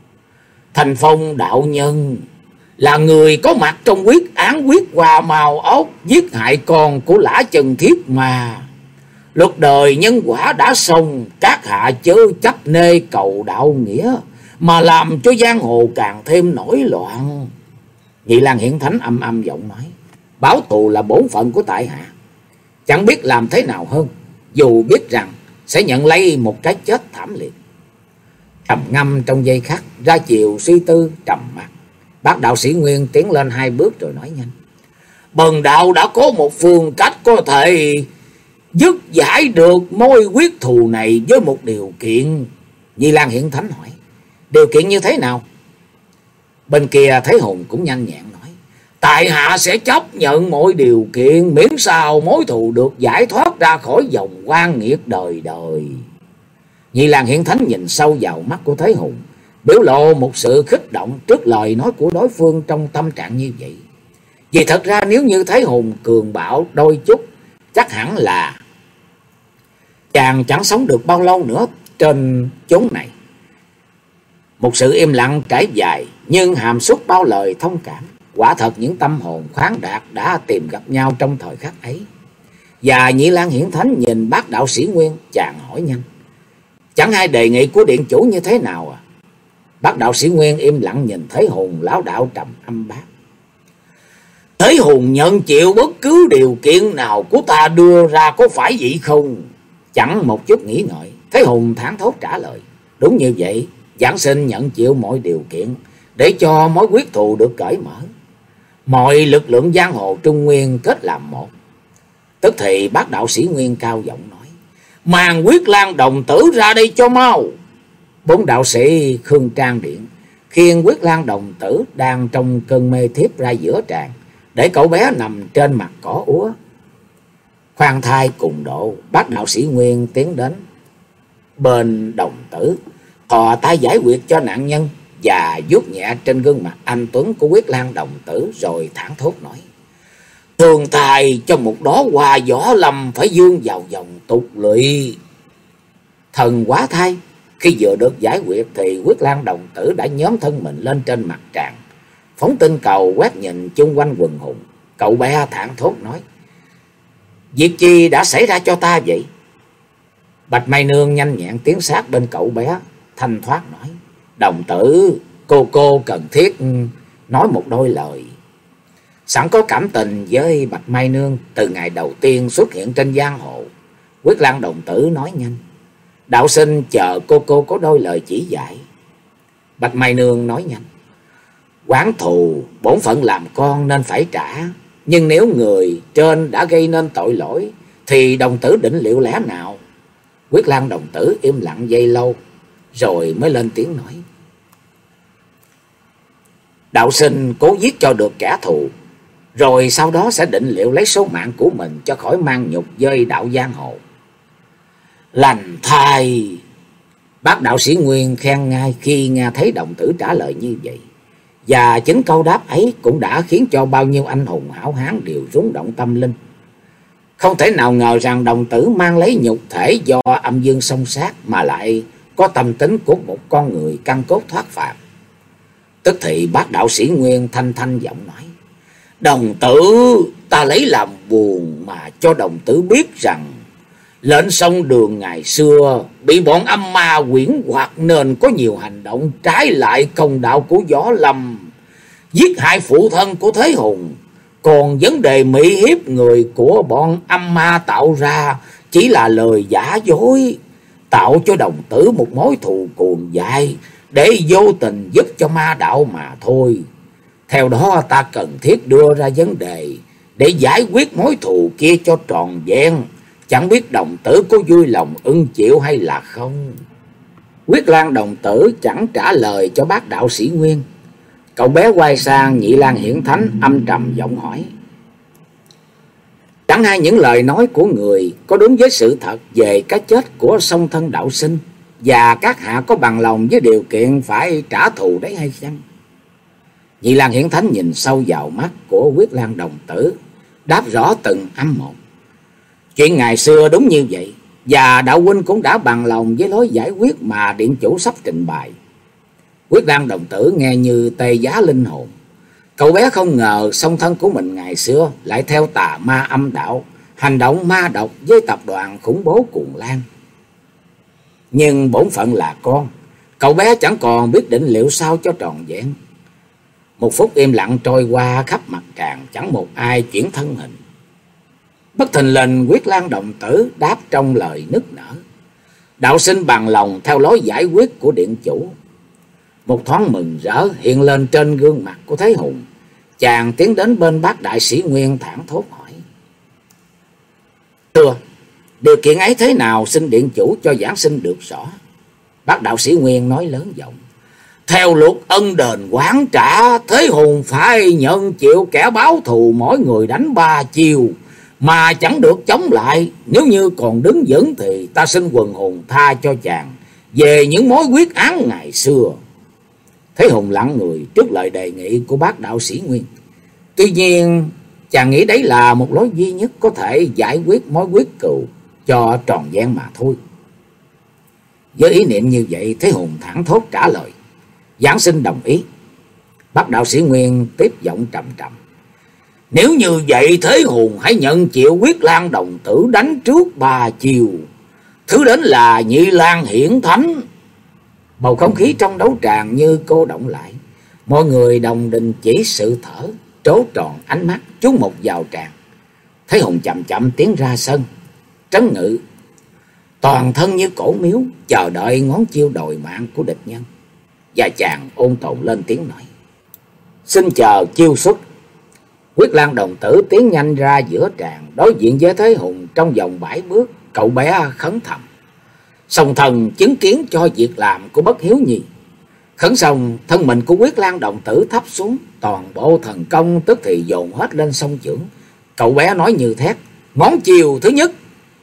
Speaker 1: Thanh Phong đạo nhân là người có mặt trong quyết án quyết Hòa Màu Ốc giết hại con của Lã Trần Thiết mà. Luật đời nhân quả đã xong, các hạ chớ chấp nê cầu đạo nghĩa mà làm cho giang hồ càng thêm nổi loạn. Nhị Lang Hiển Thánh âm âm giọng nói: báo thù là bổn phận của tại hạ, chẳng biết làm thế nào hơn, dù biết rằng sẽ nhận lấy một cái chết thảm liệt. Trầm ngâm trong giây khắc, ra chiều suy tư trầm mặc. Bác đạo sĩ Nguyên tiến lên hai bước rồi nói nhanh: bần đạo đã có một phương cách có thể dứt giải được mối quyết thù này với một điều kiện. Nhị Lang Hiển Thánh hỏi: điều kiện như thế nào? Bên kia Thế Hùng cũng nhanh nhẹn nói: tại hạ sẽ chấp nhận mọi điều kiện, miễn sao mối thù được giải thoát ra khỏi vòng oan nghiệt đời đời. Nhị Lang Hiển Thánh nhìn sâu vào mắt của Thế Hùng, biểu lộ một sự kích động trước lời nói của đối phương trong tâm trạng như vậy. Vì thật ra nếu như Thế Hùng cường bạo đôi chút, chắc hẳn là chàng chẳng sống được bao lâu nữa trên chốn này. Một sự im lặng trải dài nhưng hàm xúc bao lời thông cảm. Quả thật những tâm hồn khoáng đạt đã tìm gặp nhau trong thời khắc ấy. Và Nhị Lang Hiển Thánh nhìn bác đạo sĩ Nguyên, chàng hỏi nhanh: chẳng hay đề nghị của điện chủ như thế nào à? Bác đạo sĩ Nguyên im lặng nhìn Thế Hùng, lão đạo trầm âm bác: Thế Hùng nhận chịu bất cứ điều kiện nào của ta đưa ra, có phải vậy không? Chẳng một chút nghĩ ngợi, Thế Hùng thẳng thốt trả lời: đúng như vậy, giảng sinh nhận chịu mọi điều kiện để cho mối quyết thù được cởi mở. Mọi lực lượng giang hồ Trung Nguyên kết làm một. Tức thì bác đạo sĩ Nguyên cao giọng nói: mang Quyết Lang đồng tử ra đây cho mau. Bốn đạo sĩ Khương Trang Điện khiêng Quyết Lang đồng tử đang trong cơn mê thiếp ra giữa tràng, để cậu bé nằm trên mặt cỏ úa. Khoan thai cùng độ, bác đạo sĩ Nguyên tiến đến bên đồng tử, thò tay giải quyết cho nạn nhân và vuốt nhẹ trên gương mặt anh tuấn của Quyết Lang đồng tử, rồi thẳng thốt nói: thường tài cho một đó hoa võ lâm phải dương vào dòng tục lụy. Thần quá thay, khi vừa được giải quyết thì Quyết Lang đồng tử đã nhóm thân mình lên trên mặt tràng, phóng tinh cầu quét nhìn chung quanh quần hùng. Cậu bé thẳng thốt nói: việc chi đã xảy ra cho ta vậy? Bạch Mai Nương nhanh nhẹn tiến sát bên cậu bé, thanh thoát nói: đồng tử, cô cô cần thiết nói một đôi lời. Sẵn có cảm tình với Bạch Mai Nương từ ngày đầu tiên xuất hiện trên giang hồ, Quyết Lang đồng tử nói nhanh: đạo sinh chờ cô cô có đôi lời chỉ dạy. Bạch Mai Nương nói nhanh: oán thù bổn phận làm con nên phải trả, nhưng nếu người trên đã gây nên tội lỗi thì đồng tử định liệu lẽ nào? Quyết Lang đồng tử im lặng giây lâu rồi mới lên tiếng nói: đạo sinh cố giết cho được kẻ thù, rồi sau đó sẽ định liệu lấy số mạng của mình cho khỏi mang nhục với đạo giang hồ. Lành thay! Bác đạo sĩ Nguyên khen ngay khi nghe thấy đồng tử trả lời như vậy. Và chính câu đáp ấy cũng đã khiến cho bao nhiêu anh hùng hảo hán đều rung động tâm linh. Không thể nào ngờ rằng đồng tử mang lấy nhục thể do âm dương xông sát mà lại có tâm tính của một con người căn cốt thoát phàm. Tức thì bác đạo sĩ Nguyên thanh thanh giọng nói: Đồng tử, ta lấy làm buồn mà cho đồng tử biết rằng lệnh sông Đường ngày xưa bị bọn âm ma quyển hoặc nên có nhiều hành động trái lại công đạo của Võ Lâm, giết hại phụ thân của Thế Hùng. Còn vấn đề mỹ hiếp người của bọn âm ma tạo ra chỉ là lời giả dối, tạo cho đồng tử một mối thù cuồng dại để vô tình giúp cho ma đạo mà thôi. Theo đó ta cần thiết đưa ra vấn đề để giải quyết mối thù kia cho tròn vẹn. Chẳng biết đồng tử có vui lòng ưng chịu hay là không? Quyết Lan đồng tử chẳng trả lời cho bác đạo sĩ Nguyên. Cậu bé quay sang Nhị Lang Hiển Thánh âm trầm giọng hỏi: Chẳng hay những lời nói của người có đúng với sự thật về cái chết của song thân đạo sinh, và các hạ có bằng lòng với điều kiện phải trả thù đấy hay chăng? Nhị Lang Hiển Thánh nhìn sâu vào mắt của Quyết Lan đồng tử, đáp rõ từng âm một: Chuyện ngày xưa đúng như vậy, và đạo huynh cũng đã bằng lòng với lối giải quyết mà điện chủ sắp trình bày. Quyết Lan đồng tử nghe như tê giá linh hồn. Cậu bé không ngờ song thân của mình ngày xưa lại theo tà ma âm đạo, hành động ma độc với tập đoàn khủng bố Cuồng Lan. Nhưng bổn phận là con, cậu bé chẳng còn biết định liệu sao cho tròn vẹn. Một phút im lặng trôi qua, khắp mặt tràng chẳng một ai chuyển thân hình. Bất thình lình Quyết Lan đồng tử đáp trong lời nức nở: Đạo sinh bằng lòng theo lối giải quyết của điện chủ. Một thoáng mừng rỡ hiện lên trên gương mặt của Thế Hùng. Chàng tiến đến bên bác đại sĩ Nguyên thẳng thốt hỏi: Thưa, điều kiện ấy thế nào xin điện chủ cho giảng sinh được rõ? Bác đạo sĩ Nguyên nói lớn giọng: Theo luật ân đền oán trả, Thế Hùng phải nhận chịu kẻ báo thù mỗi người đánh ba chiều mà chẳng được chống lại. Nếu như còn đứng vững thì ta xin quần hùng tha cho chàng về những mối quyết án ngày xưa. Thế Hùng lặng người trước lời đề nghị của bác đạo sĩ Nguyên. Tuy nhiên chàng nghĩ đấy là một lối duy nhất có thể giải quyết mối quyết cừu cho tròn vẹn mà thôi. Với ý niệm như vậy, Thế Hùng thẳng thốt trả lời: Giảng sinh đồng ý. Bác đạo sĩ Nguyên tiếp giọng trầm trầm: Nếu như vậy, Thế Hùng hãy nhận chịu Quyết Lan đồng tử đánh trước ba chiều. Thứ đến là Nhị Lang Hiển Thánh. Bầu không khí trong đấu tràng như cô động lại. Mọi người đồng đình chỉ sự thở, trố tròn ánh mắt chú mục vào tràng. Thế Hùng chậm chậm tiến ra sân, trấn ngự, toàn thân như cổ miếu, chờ đợi ngón chiêu đòi mạng của địch nhân. Và chàng ôn tồn lên tiếng nói: Xin chờ chiêu xuất. Quyết Lan đồng tử tiến nhanh ra giữa tràng, đối diện với Thế Hùng trong vòng bảy bước. Cậu bé khấn thầm: Song thần chứng kiến cho việc làm của Bất Hiếu Nhi. Khấn xong, thân mình của Quyết Lan đồng tử thấp xuống, toàn bộ thần công tức thì dồn hết lên song chưởng. Cậu bé nói như thét: Ngón chiều thứ nhất.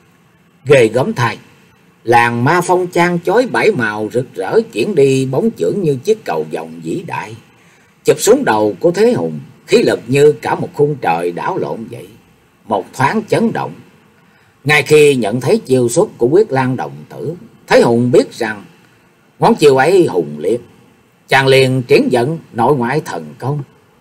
Speaker 1: Ghê gớm thay, làng ma phong chan chói bảy màu rực rỡ chuyển đi bóng chưởng như chiếc cầu vồng vĩ đại, chụp xuống đầu của Thế Hùng, khí lực như cả một khung trời đảo lộn vậy. Một thoáng chấn động. Ngay khi nhận thấy chiêu xuất của Quyết Lan đồng tử, Thế Hùng biết rằng ngón chiêu ấy hùng liệt. Chàng liền triển dẫn nội ngoại thần công,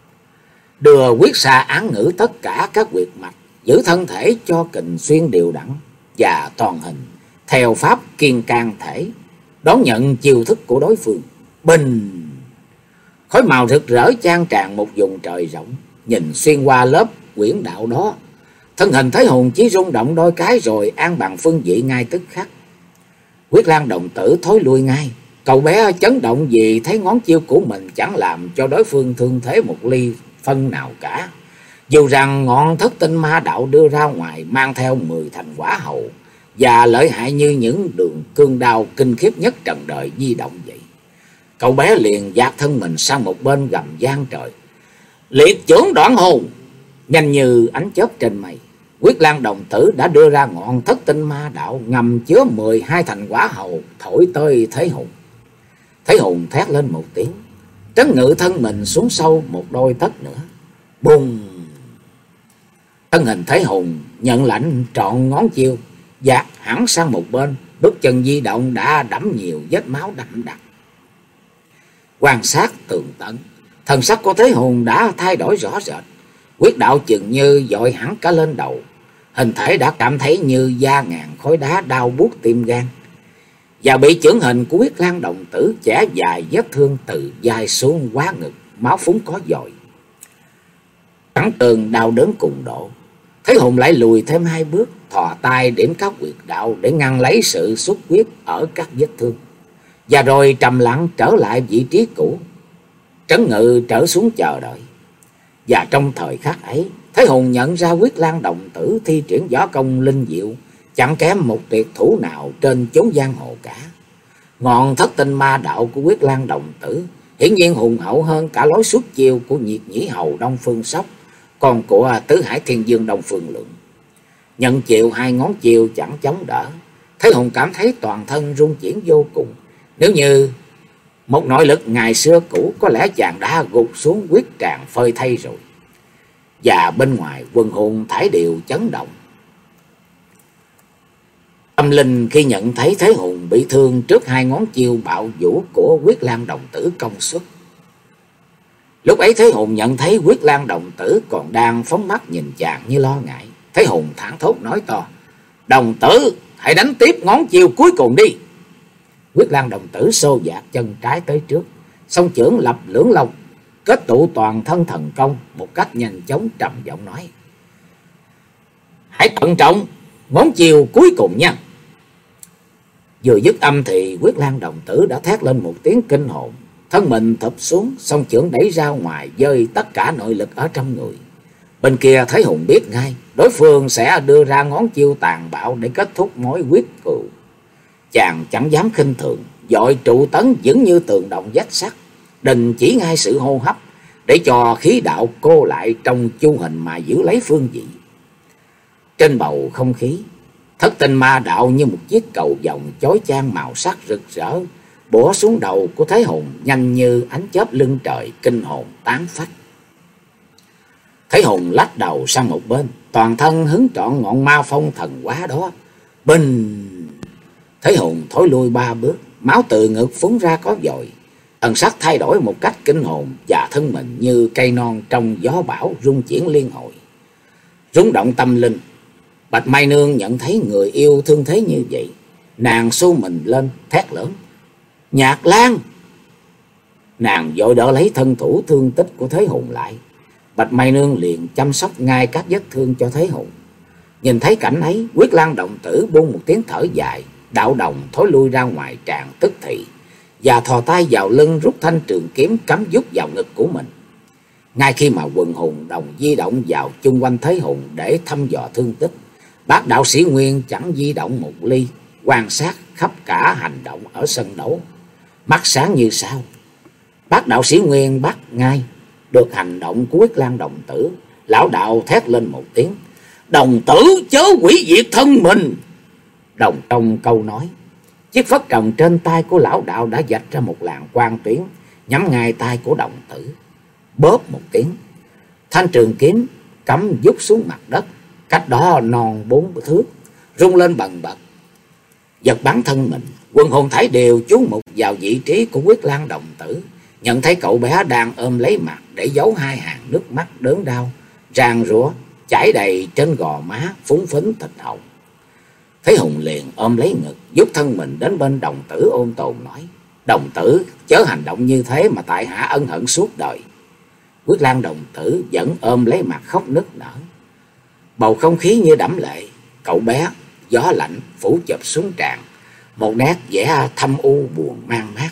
Speaker 1: đưa quyết xa án ngữ tất cả các huyệt mạch, giữ thân thể cho kình xuyên đều đặn và toàn hình theo pháp kiên can thể, đón nhận chiêu thức của đối phương. Bình! Khói màu rực rỡ chan tràn một vùng trời rộng. Nhìn xuyên qua lớp quyển đạo đó, thân hình Thế Hùng chỉ rung động đôi cái rồi an bằng phương vị ngay tức khắc. Quyết Lan đồng tử thối lui ngay. Cậu bé chấn động vì thấy ngón chiêu của mình chẳng làm cho đối phương thương thế một ly phân nào cả. Dù rằng ngọn thất tinh ma đạo đưa ra ngoài mang theo mười thành quả hậu và lợi hại như những đường cương đao kinh khiếp nhất trần đời di động vậy. Cậu bé liền dạt thân mình sang một bên gầm gian trời: Liệt chưởng đoạn hồn! Nhanh như ánh chớp trên mây, Quyết Lang đồng tử đã đưa ra ngọn thất tinh ma đạo ngầm chứa mười hai thành quả hầu thổi tới Thế Hùng. Thế Hùng thét lên một tiếng, trấn ngự thân mình xuống sâu một đôi tấc nữa. Bùng! Thân hình Thế Hùng nhận lãnh trọn ngón chiêu, dạt hẳn sang một bên, bước chân di động đã đẫm nhiều vết máu đậm đặc. Quan sát tường tận, thần sắc của Thế Hùng đã thay đổi rõ rệt, quyết đạo chừng như dội hẳn cả lên đầu, hình thể đã cảm thấy như da ngàn khối đá đau buốt tim gan, và bị chưởng hình của Quyết Lang đồng tử chẻ dài vết thương từ vai xuống quá ngực, máu phúng có dội. Cắn tường đau đớn cùng độ, Thế Hùng lại lùi thêm hai bước, thò tay điểm các huyệt đạo để ngăn lấy sự xuất huyết ở các vết thương, và rồi trầm lặng trở lại vị trí cũ, trấn ngự trở xuống chờ đợi. Và trong thời khắc ấy, Thế Hùng nhận ra Quyết Lang đồng tử thi triển võ công linh diệu, chẳng kém một tuyệt thủ nào trên chốn giang hồ cả. Ngọn thất tinh ma đạo của Quyết Lang đồng tử hiển nhiên hùng hậu hơn cả lối xuất chiêu của Nhiệt Nhĩ Hầu Đông Phương Sóc, còn của Tứ Hải Thiên Dương Đông Phương Lượng. Nhận chịu hai ngón chiêu chẳng chống đỡ, Thế Hùng cảm thấy toàn thân rung chuyển vô cùng. Nếu như một nội lực ngày xưa cũ, có lẽ chàng đã gục xuống quyết tràng phơi thay rồi. Và bên ngoài quần hùng thải đều chấn động. Tâm linh khi nhận thấy Thế Hùng bị thương trước hai ngón chiêu bạo vũ của Quyết Lang đồng tử công suất. Lúc ấy Thế Hùng nhận thấy Quyết Lang đồng tử còn đang phóng mắt nhìn chàng như lo ngại. Thế Hùng thẳng thốt nói to: "Đồng tử, hãy đánh tiếp ngón chiêu cuối cùng đi." Quyết Lang đồng tử xô dạt chân trái tới trước, song chưởng lập lưỡng long, kết tụ toàn thân thần công một cách nhanh chóng, trầm giọng nói: "Hãy thận trọng ngón chiêu cuối cùng nha." Vừa dứt âm thì Quyết Lang đồng tử đã thét lên một tiếng kinh hồn, thân mình thụp xuống, song chưởng đẩy ra ngoài dơi tất cả nội lực ở trong người. Bên kia Thế Hùng biết ngay đối phương sẽ đưa ra ngón chiêu tàn bạo để kết thúc mối quyết cừu. Chàng chẳng dám khinh thường, vội trụ tấn vững như tường động vách sắt, đình chỉ ngay sự hô hấp để cho khí đạo cô lại trong chu hình mà giữ lấy phương vị. Trên bầu không khí, thất tinh ma đạo như một chiếc cầu vồng chói chang màu sắc rực rỡ bổ xuống đầu của Thế Hùng, nhanh như ánh chớp lưng trời, kinh hồn tán phách. Thế Hùng lách đầu sang một bên, toàn thân hứng trọn ngọn ma phong thần quá đó. Bình! Thế Hùng thối lui ba bước, máu từ ngực phúng ra có dội, thần sắc thay đổi một cách kinh hồn, và thân mình như cây non trong gió bão rung chuyển liên hồi. Rung động tâm linh, Bạch Mai Nương nhận thấy người yêu thương thế như vậy, nàng xô mình lên thét lớn: "Nhạc Lan!" Nàng vội đỡ lấy thân thủ thương tích của Thế Hùng lại. Bạch Mai Nương liền chăm sóc ngay các vết thương cho Thế Hùng. Nhìn thấy cảnh ấy, Quyết Lang đồng tử buông một tiếng thở dài, đạo đồng thối lui ra ngoài tràng tức thị, và thò tay vào lưng rút thanh trường kiếm cắm dút vào ngực của mình. Ngay khi mà quần hùng đồng di động vào chung quanh Thế Hùng để thăm dò thương tích, bác đạo sĩ Nguyên chẳng di động một ly, quan sát khắp cả hành động ở sân đấu, mắt sáng như sao. Bác đạo sĩ Nguyên bắt ngay được hành động của Quyết Lang đồng tử, lão đạo thét lên một tiếng: "Đồng tử chớ hủy diệt thân mình!" Đồng trong câu nói, chiếc phất trần trên tay của lão đạo đã vạch ra một làn quang tuyến nhắm ngay tay của đồng tử. Bóp một tiếng, thanh trường kiếm cắm dút xuống mặt đất, cách đó non bốn thước, rung lên bần bật. Giật bắn thân mình, quần hồn thải đều chú mục vào vị trí của Quyết Lang đồng tử, nhận thấy cậu bé đang ôm lấy mặt để giấu hai hàng nước mắt đớn đau ràn rủa chảy đầy trên gò má phúng phính thịt hồng. Thế Hùng liền ôm lấy ngực, giúp thân mình đến bên đồng tử ôn tồn nói: "Đồng tử, chớ hành động như thế mà tại hạ ân hận suốt đời." Quyết Lang đồng tử vẫn ôm lấy mặt khóc nức nở. Bầu không khí như đẫm lệ, cậu bé gió lạnh phủ chụp xuống trán, một nét vẻ thâm u buồn mang mát.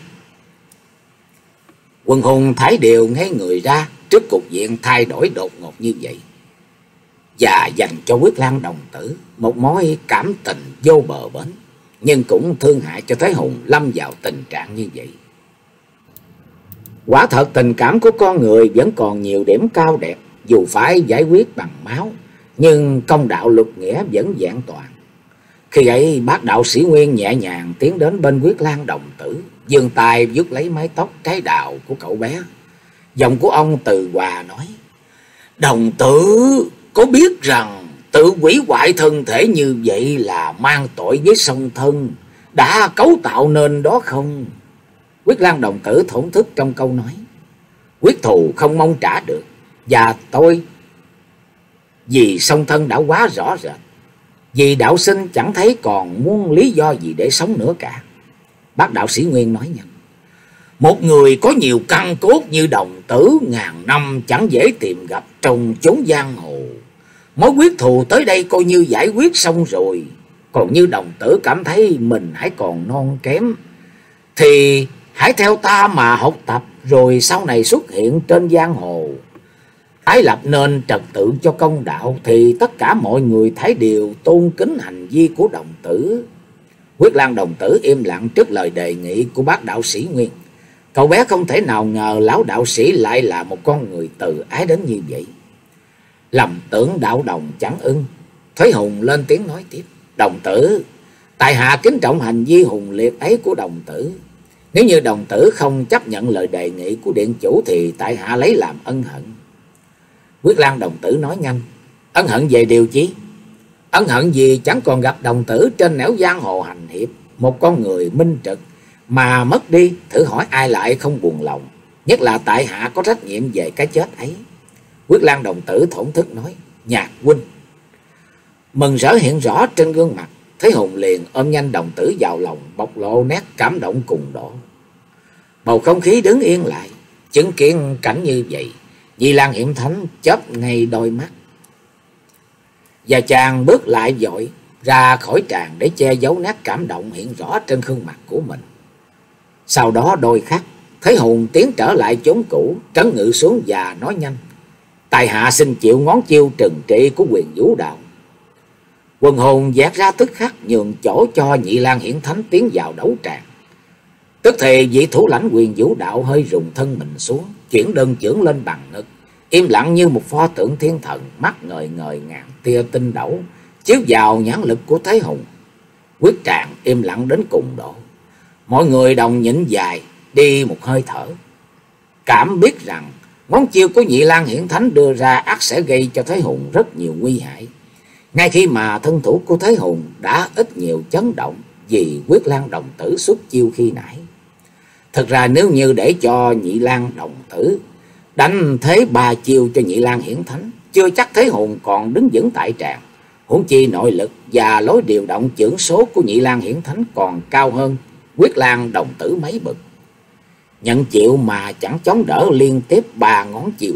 Speaker 1: Quần hùng thải đều ngây người ra trước cục diện thay đổi đột ngột như vậy, và dành cho Quyết Lang đồng tử một mối cảm tình vô bờ bến, nhưng cũng thương hại cho Thế Hùng lâm vào tình trạng như vậy. Quả thật tình cảm của con người vẫn còn nhiều điểm cao đẹp, dù phải giải quyết bằng máu, nhưng công đạo luật nghĩa vẫn vẹn toàn. Khi ấy bác đạo sĩ Nguyên nhẹ nhàng tiến đến bên Quyết Lang đồng tử, giương tay vuốt lấy mái tóc trái đào của cậu bé. Giọng của ông từ hòa nói: Đồng tử có biết rằng tự hủy hoại thân thể như vậy là mang tội với song thân đã cấu tạo nên đó không? Quyết Lang đồng tử thổn thức trong câu nói: Quyết thù không mong trả được, và tôi vì song thân đã quá rõ rệt. Vì đạo sinh chẳng thấy còn muốn lý do gì để sống nữa cả. Bác đạo sĩ Nguyên nói nhanh: Một người có nhiều căn cốt như đồng tử ngàn năm chẳng dễ tìm gặp trong chốn giang hồ. Mối quyết thù tới đây coi như giải quyết xong rồi. Còn như đồng tử cảm thấy mình hãy còn non kém, thì hãy theo ta mà học tập, rồi sau này xuất hiện trên giang hồ. Tái lập nên trật tự cho công đạo, thì tất cả mọi người thấy đều tôn kính hành vi của đồng tử. Quyết Lang đồng tử im lặng trước lời đề nghị của bác đạo sĩ Nguyên. Cậu bé không thể nào ngờ lão đạo sĩ lại là một con người từ ái đến như vậy. Lầm tưởng đạo đồng chẳng ưng, Thới Hùng lên tiếng nói tiếp: Đồng tử, tại hạ kính trọng hành vi hùng liệt ấy của đồng tử. Nếu như đồng tử không chấp nhận lời đề nghị của điện chủ, thì tại hạ lấy làm ân hận. Quyết Lang đồng tử nói nhanh: Ân hận về điều chi? Ân hận vì chẳng còn gặp đồng tử trên nẻo giang hồ hành hiệp, một con người minh trực mà mất đi, thử hỏi ai lại không buồn lòng. Nhất là tại hạ có trách nhiệm về cái chết ấy. Quyết Lang đồng tử thổn thức nói: Nhạc huynh. Mừng rỡ hiện rõ trên gương mặt, Thế Hùng liền ôm nhanh đồng tử vào lòng, bộc lộ nét cảm động cùng độ. Bầu không khí đứng yên lại, chứng kiến cảnh như vậy, Nhị Lang Hiển Thánh chớp ngay đôi mắt, và chàng bước lại vội ra khỏi tràng để che giấu nét cảm động hiện rõ trên khuôn mặt của mình. Sau đó đôi khắc, Thế Hùng tiến trở lại chốn cũ, trấn ngự xuống và nói nhanh: Tại hạ xin chịu ngón chiêu trừng trị của Huyền Vũ đạo. Quần hồn dạt ra tức khắc, nhường chỗ cho Nhị Lang Hiển Thánh tiến vào đấu tràng. Tức thì vị thủ lãnh Huyền Vũ đạo hơi rùng thân mình xuống, chuyển đơn chưởng lên bằng ngực, im lặng như một pho tượng thiên thần, mắt ngời ngời ngàn tia tinh đẩu chiếu vào nhãn lực của Thế Hùng. Quyết tràng im lặng đến cùng độ, mọi người đồng nhịn dài đi một hơi thở, cảm biết rằng món chiêu của Nhị Lang Hiển Thánh đưa ra ắt sẽ gây cho Thế Hùng rất nhiều nguy hại. Ngay khi mà thân thủ của Thế Hùng đã ít nhiều chấn động vì Quyết Lang đồng tử xuất chiêu khi nãy. Thật ra nếu như để cho Nhị Lang đồng tử đánh thế ba chiêu cho Nhị Lang Hiển Thánh, chưa chắc Thế Hùng còn đứng vững tại tràng. Huống chi nội lực và lối điều động chưởng số của Nhị Lang Hiển Thánh còn cao hơn Quyết Lang đồng tử mấy bậc. Nhận chịu mà chẳng chống đỡ liên tiếp ba ngón chiêu,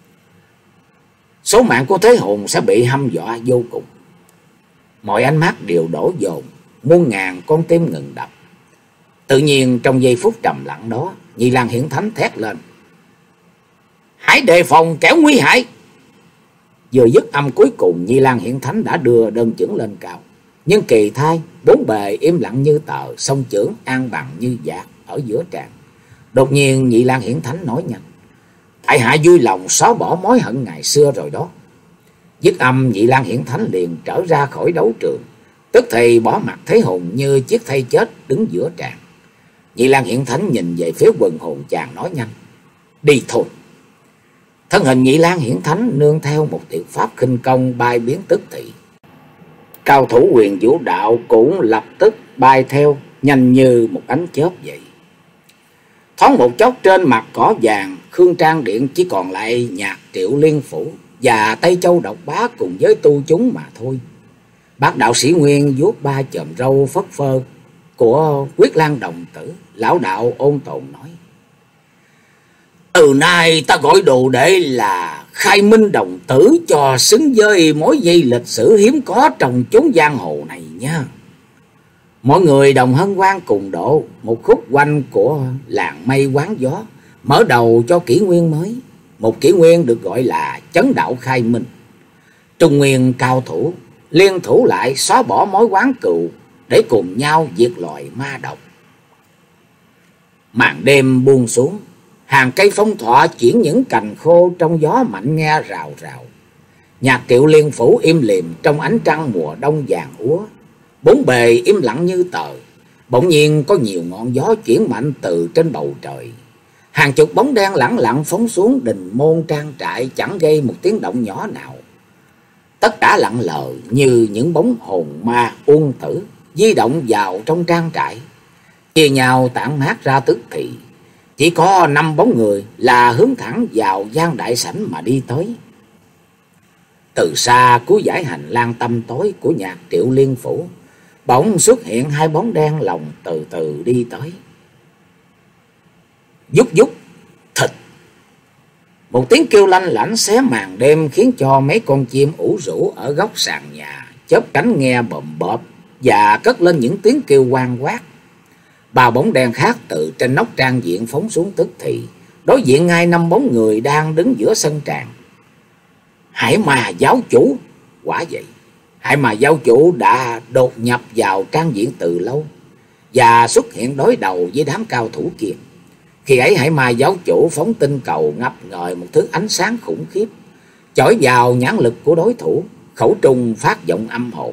Speaker 1: số mạng của Thế Hùng sẽ bị hăm dọa vô cùng. Mọi ánh mắt đều đổ dồn, muôn ngàn con tim ngừng đập. Tự nhiên trong giây phút trầm lặng đó, Nhị Lang Hiển Thánh thét lên: Hãy đề phòng kẻo nguy hại! Vừa dứt âm cuối cùng, Nhị Lang Hiển Thánh đã đưa đơn chưởng lên cao, nhưng kỳ thay bốn bề im lặng như tờ, song chưởng an bằng như dạt ở giữa tràng. Đột nhiên Nhị Lang Hiển Thánh nói nhanh: Tại hạ vui lòng xóa bỏ mối hận ngày xưa rồi đó. Dứt âm, Nhị Lang Hiển Thánh liền trở ra khỏi đấu trường, tức thì bỏ mặt Thế Hùng như chiếc thây chết đứng giữa tràng. Nhị Lang Hiển Thánh nhìn về phía quần hồn chàng nói nhanh: Đi thôi. Thân hình Nhị Lang Hiển Thánh nương theo một tiểu pháp khinh công bay biến tức thì. Cao thủ Huyền Vũ đạo cũng lập tức bay theo, nhanh như một ánh chớp vậy. Thoáng một chốc trên mặt cỏ vàng, Khương Trang Điện chỉ còn lại Nhạc Triệu Liên Phủ và Tây Châu Độc Bá cùng với tu chúng mà thôi. Bác đạo sĩ Nguyên vuốt ba chòm râu phất phơ của Quyết Lang đồng tử, lão đạo ôn tồn nói: Từ nay ta gọi đồ đệ là Khai Minh đồng tử, cho xứng với mối dây lịch sử hiếm có trong chốn giang hồ này nha. Mọi người đồng hân hoan cùng độ. Một khúc quanh của làng mây quán gió mở đầu cho kỷ nguyên mới. Một kỷ nguyên được gọi là Chấn Đạo Khai Minh. Trung nguyên cao thủ liên thủ lại xóa bỏ mối oán cừu để cùng nhau diệt loài ma độc. Màn đêm buông xuống, Hàng cây phong thọ chuyển những cành khô trong gió mạnh nghe rào rào. Nhạc Triệu Liên Phủ im lìm trong ánh trăng mùa đông vàng úa. Bốn bề im lặng như tờ. Bỗng nhiên có nhiều ngọn gió chuyển mạnh từ trên bầu trời. Hàng chục bóng đen lẳng lặng phóng xuống đình môn trang trại, chẳng gây một tiếng động nhỏ nào. Tất cả lặng lờ như những bóng hồn ma uôn tử di động vào trong trang trại, chia nhau tản mát ra tức thì. Chỉ có năm bóng người là hướng thẳng vào gian đại sảnh mà đi tới. Từ xa cuối dãy hành lang tăm tối của Nhạc Triệu Liên Phủ, bỗng xuất hiện hai bóng đen lồng từ từ đi tới. Dúc dúc thịt. Một tiếng kêu lanh lảnh xé màn đêm khiến cho mấy con chim ủ rũ ở góc sàn nhà chớp cánh nghe bộm bộp và cất lên những tiếng kêu oan quát. Ba bóng đen khác từ trên nóc trang diện phóng xuống tức thì, đối diện ngay năm bóng người đang đứng giữa sân tràng. Hải mà giáo chủ. Quả vậy, Hải mà giáo chủ đã đột nhập vào trang diện từ lâu và xuất hiện đối đầu với đám cao thủ kia. Khi ấy Hải ma giáo chủ phóng tinh cầu ngập ngời một thứ ánh sáng khủng khiếp, chọi vào nhãn lực của đối thủ, khẩu trung phát giọng âm hồn.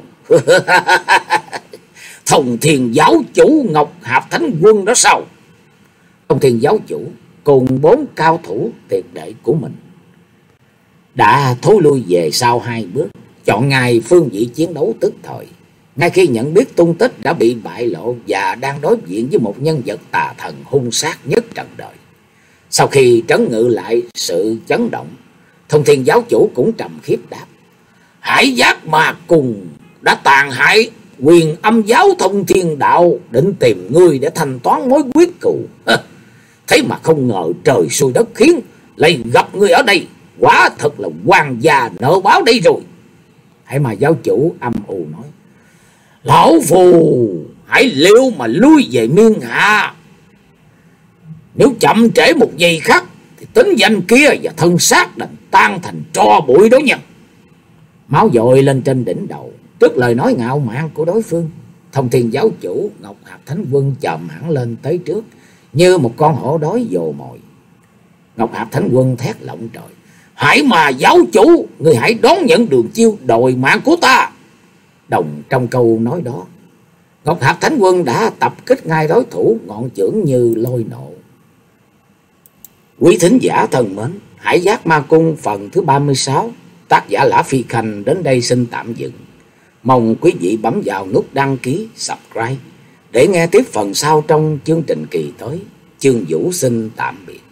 Speaker 1: Thông Thiên giáo chủ Ngọc Hạp Thánh Quân đó sao? Thông Thiên giáo chủ cùng bốn cao thủ tuyệt đệ của mình đã thối lui về sau hai bước, chọn ngay phương vị chiến đấu tức thời. Ngay khi nhận biết tung tích đã bị bại lộ và đang đối diện với một nhân vật tà thần hung sát nhất trần đời. Sau khi trấn ngự lại sự chấn động, Thông Thiên giáo chủ cũng trầm khiếp đáp: Hải Giác Ma Cung đã tàn hại Quyền Âm giáo Thông Thiên đạo, định tìm ngươi để thanh toán mối quyết cừu. Thế mà không ngờ trời xui đất khiến lại gặp ngươi ở đây, quả thật là oan gia nợ báo đây rồi. Hải mà giáo chủ âm u nói: Lão phù, hãy liệu mà lui về miên hạ. Nếu chậm trễ một giây khắc thì tính danh kia và thân xác đành tan thành tro bụi đó nha. Máu dội lên trên đỉnh đầu trước lời nói ngạo mạn của đối phương. Thông Thiên giáo chủ Ngọc Hạp Thánh Quân chồm hẳn lên tới trước như một con hổ đói vồ mồi. Ngọc Hạp Thánh Quân thét lộng trời: Hãy mà giáo chủ, người hãy đón nhận đường chiêu đòi mạng của ta. Đồng trong câu nói đó, Ngọc Hạp Thánh Quân đã tập kích ngay đối thủ, ngọn chưởng như lôi nộ. Quý thính giả thân mến, Hải Giác Ma Cung phần thứ ba mươi sáu, tác giả Lã Phi Khanh đến đây xin tạm dừng. Mong quý vị bấm vào nút đăng ký, subscribe để nghe tiếp phần sau trong chương trình kỳ tới. Chương Vũ xin tạm biệt.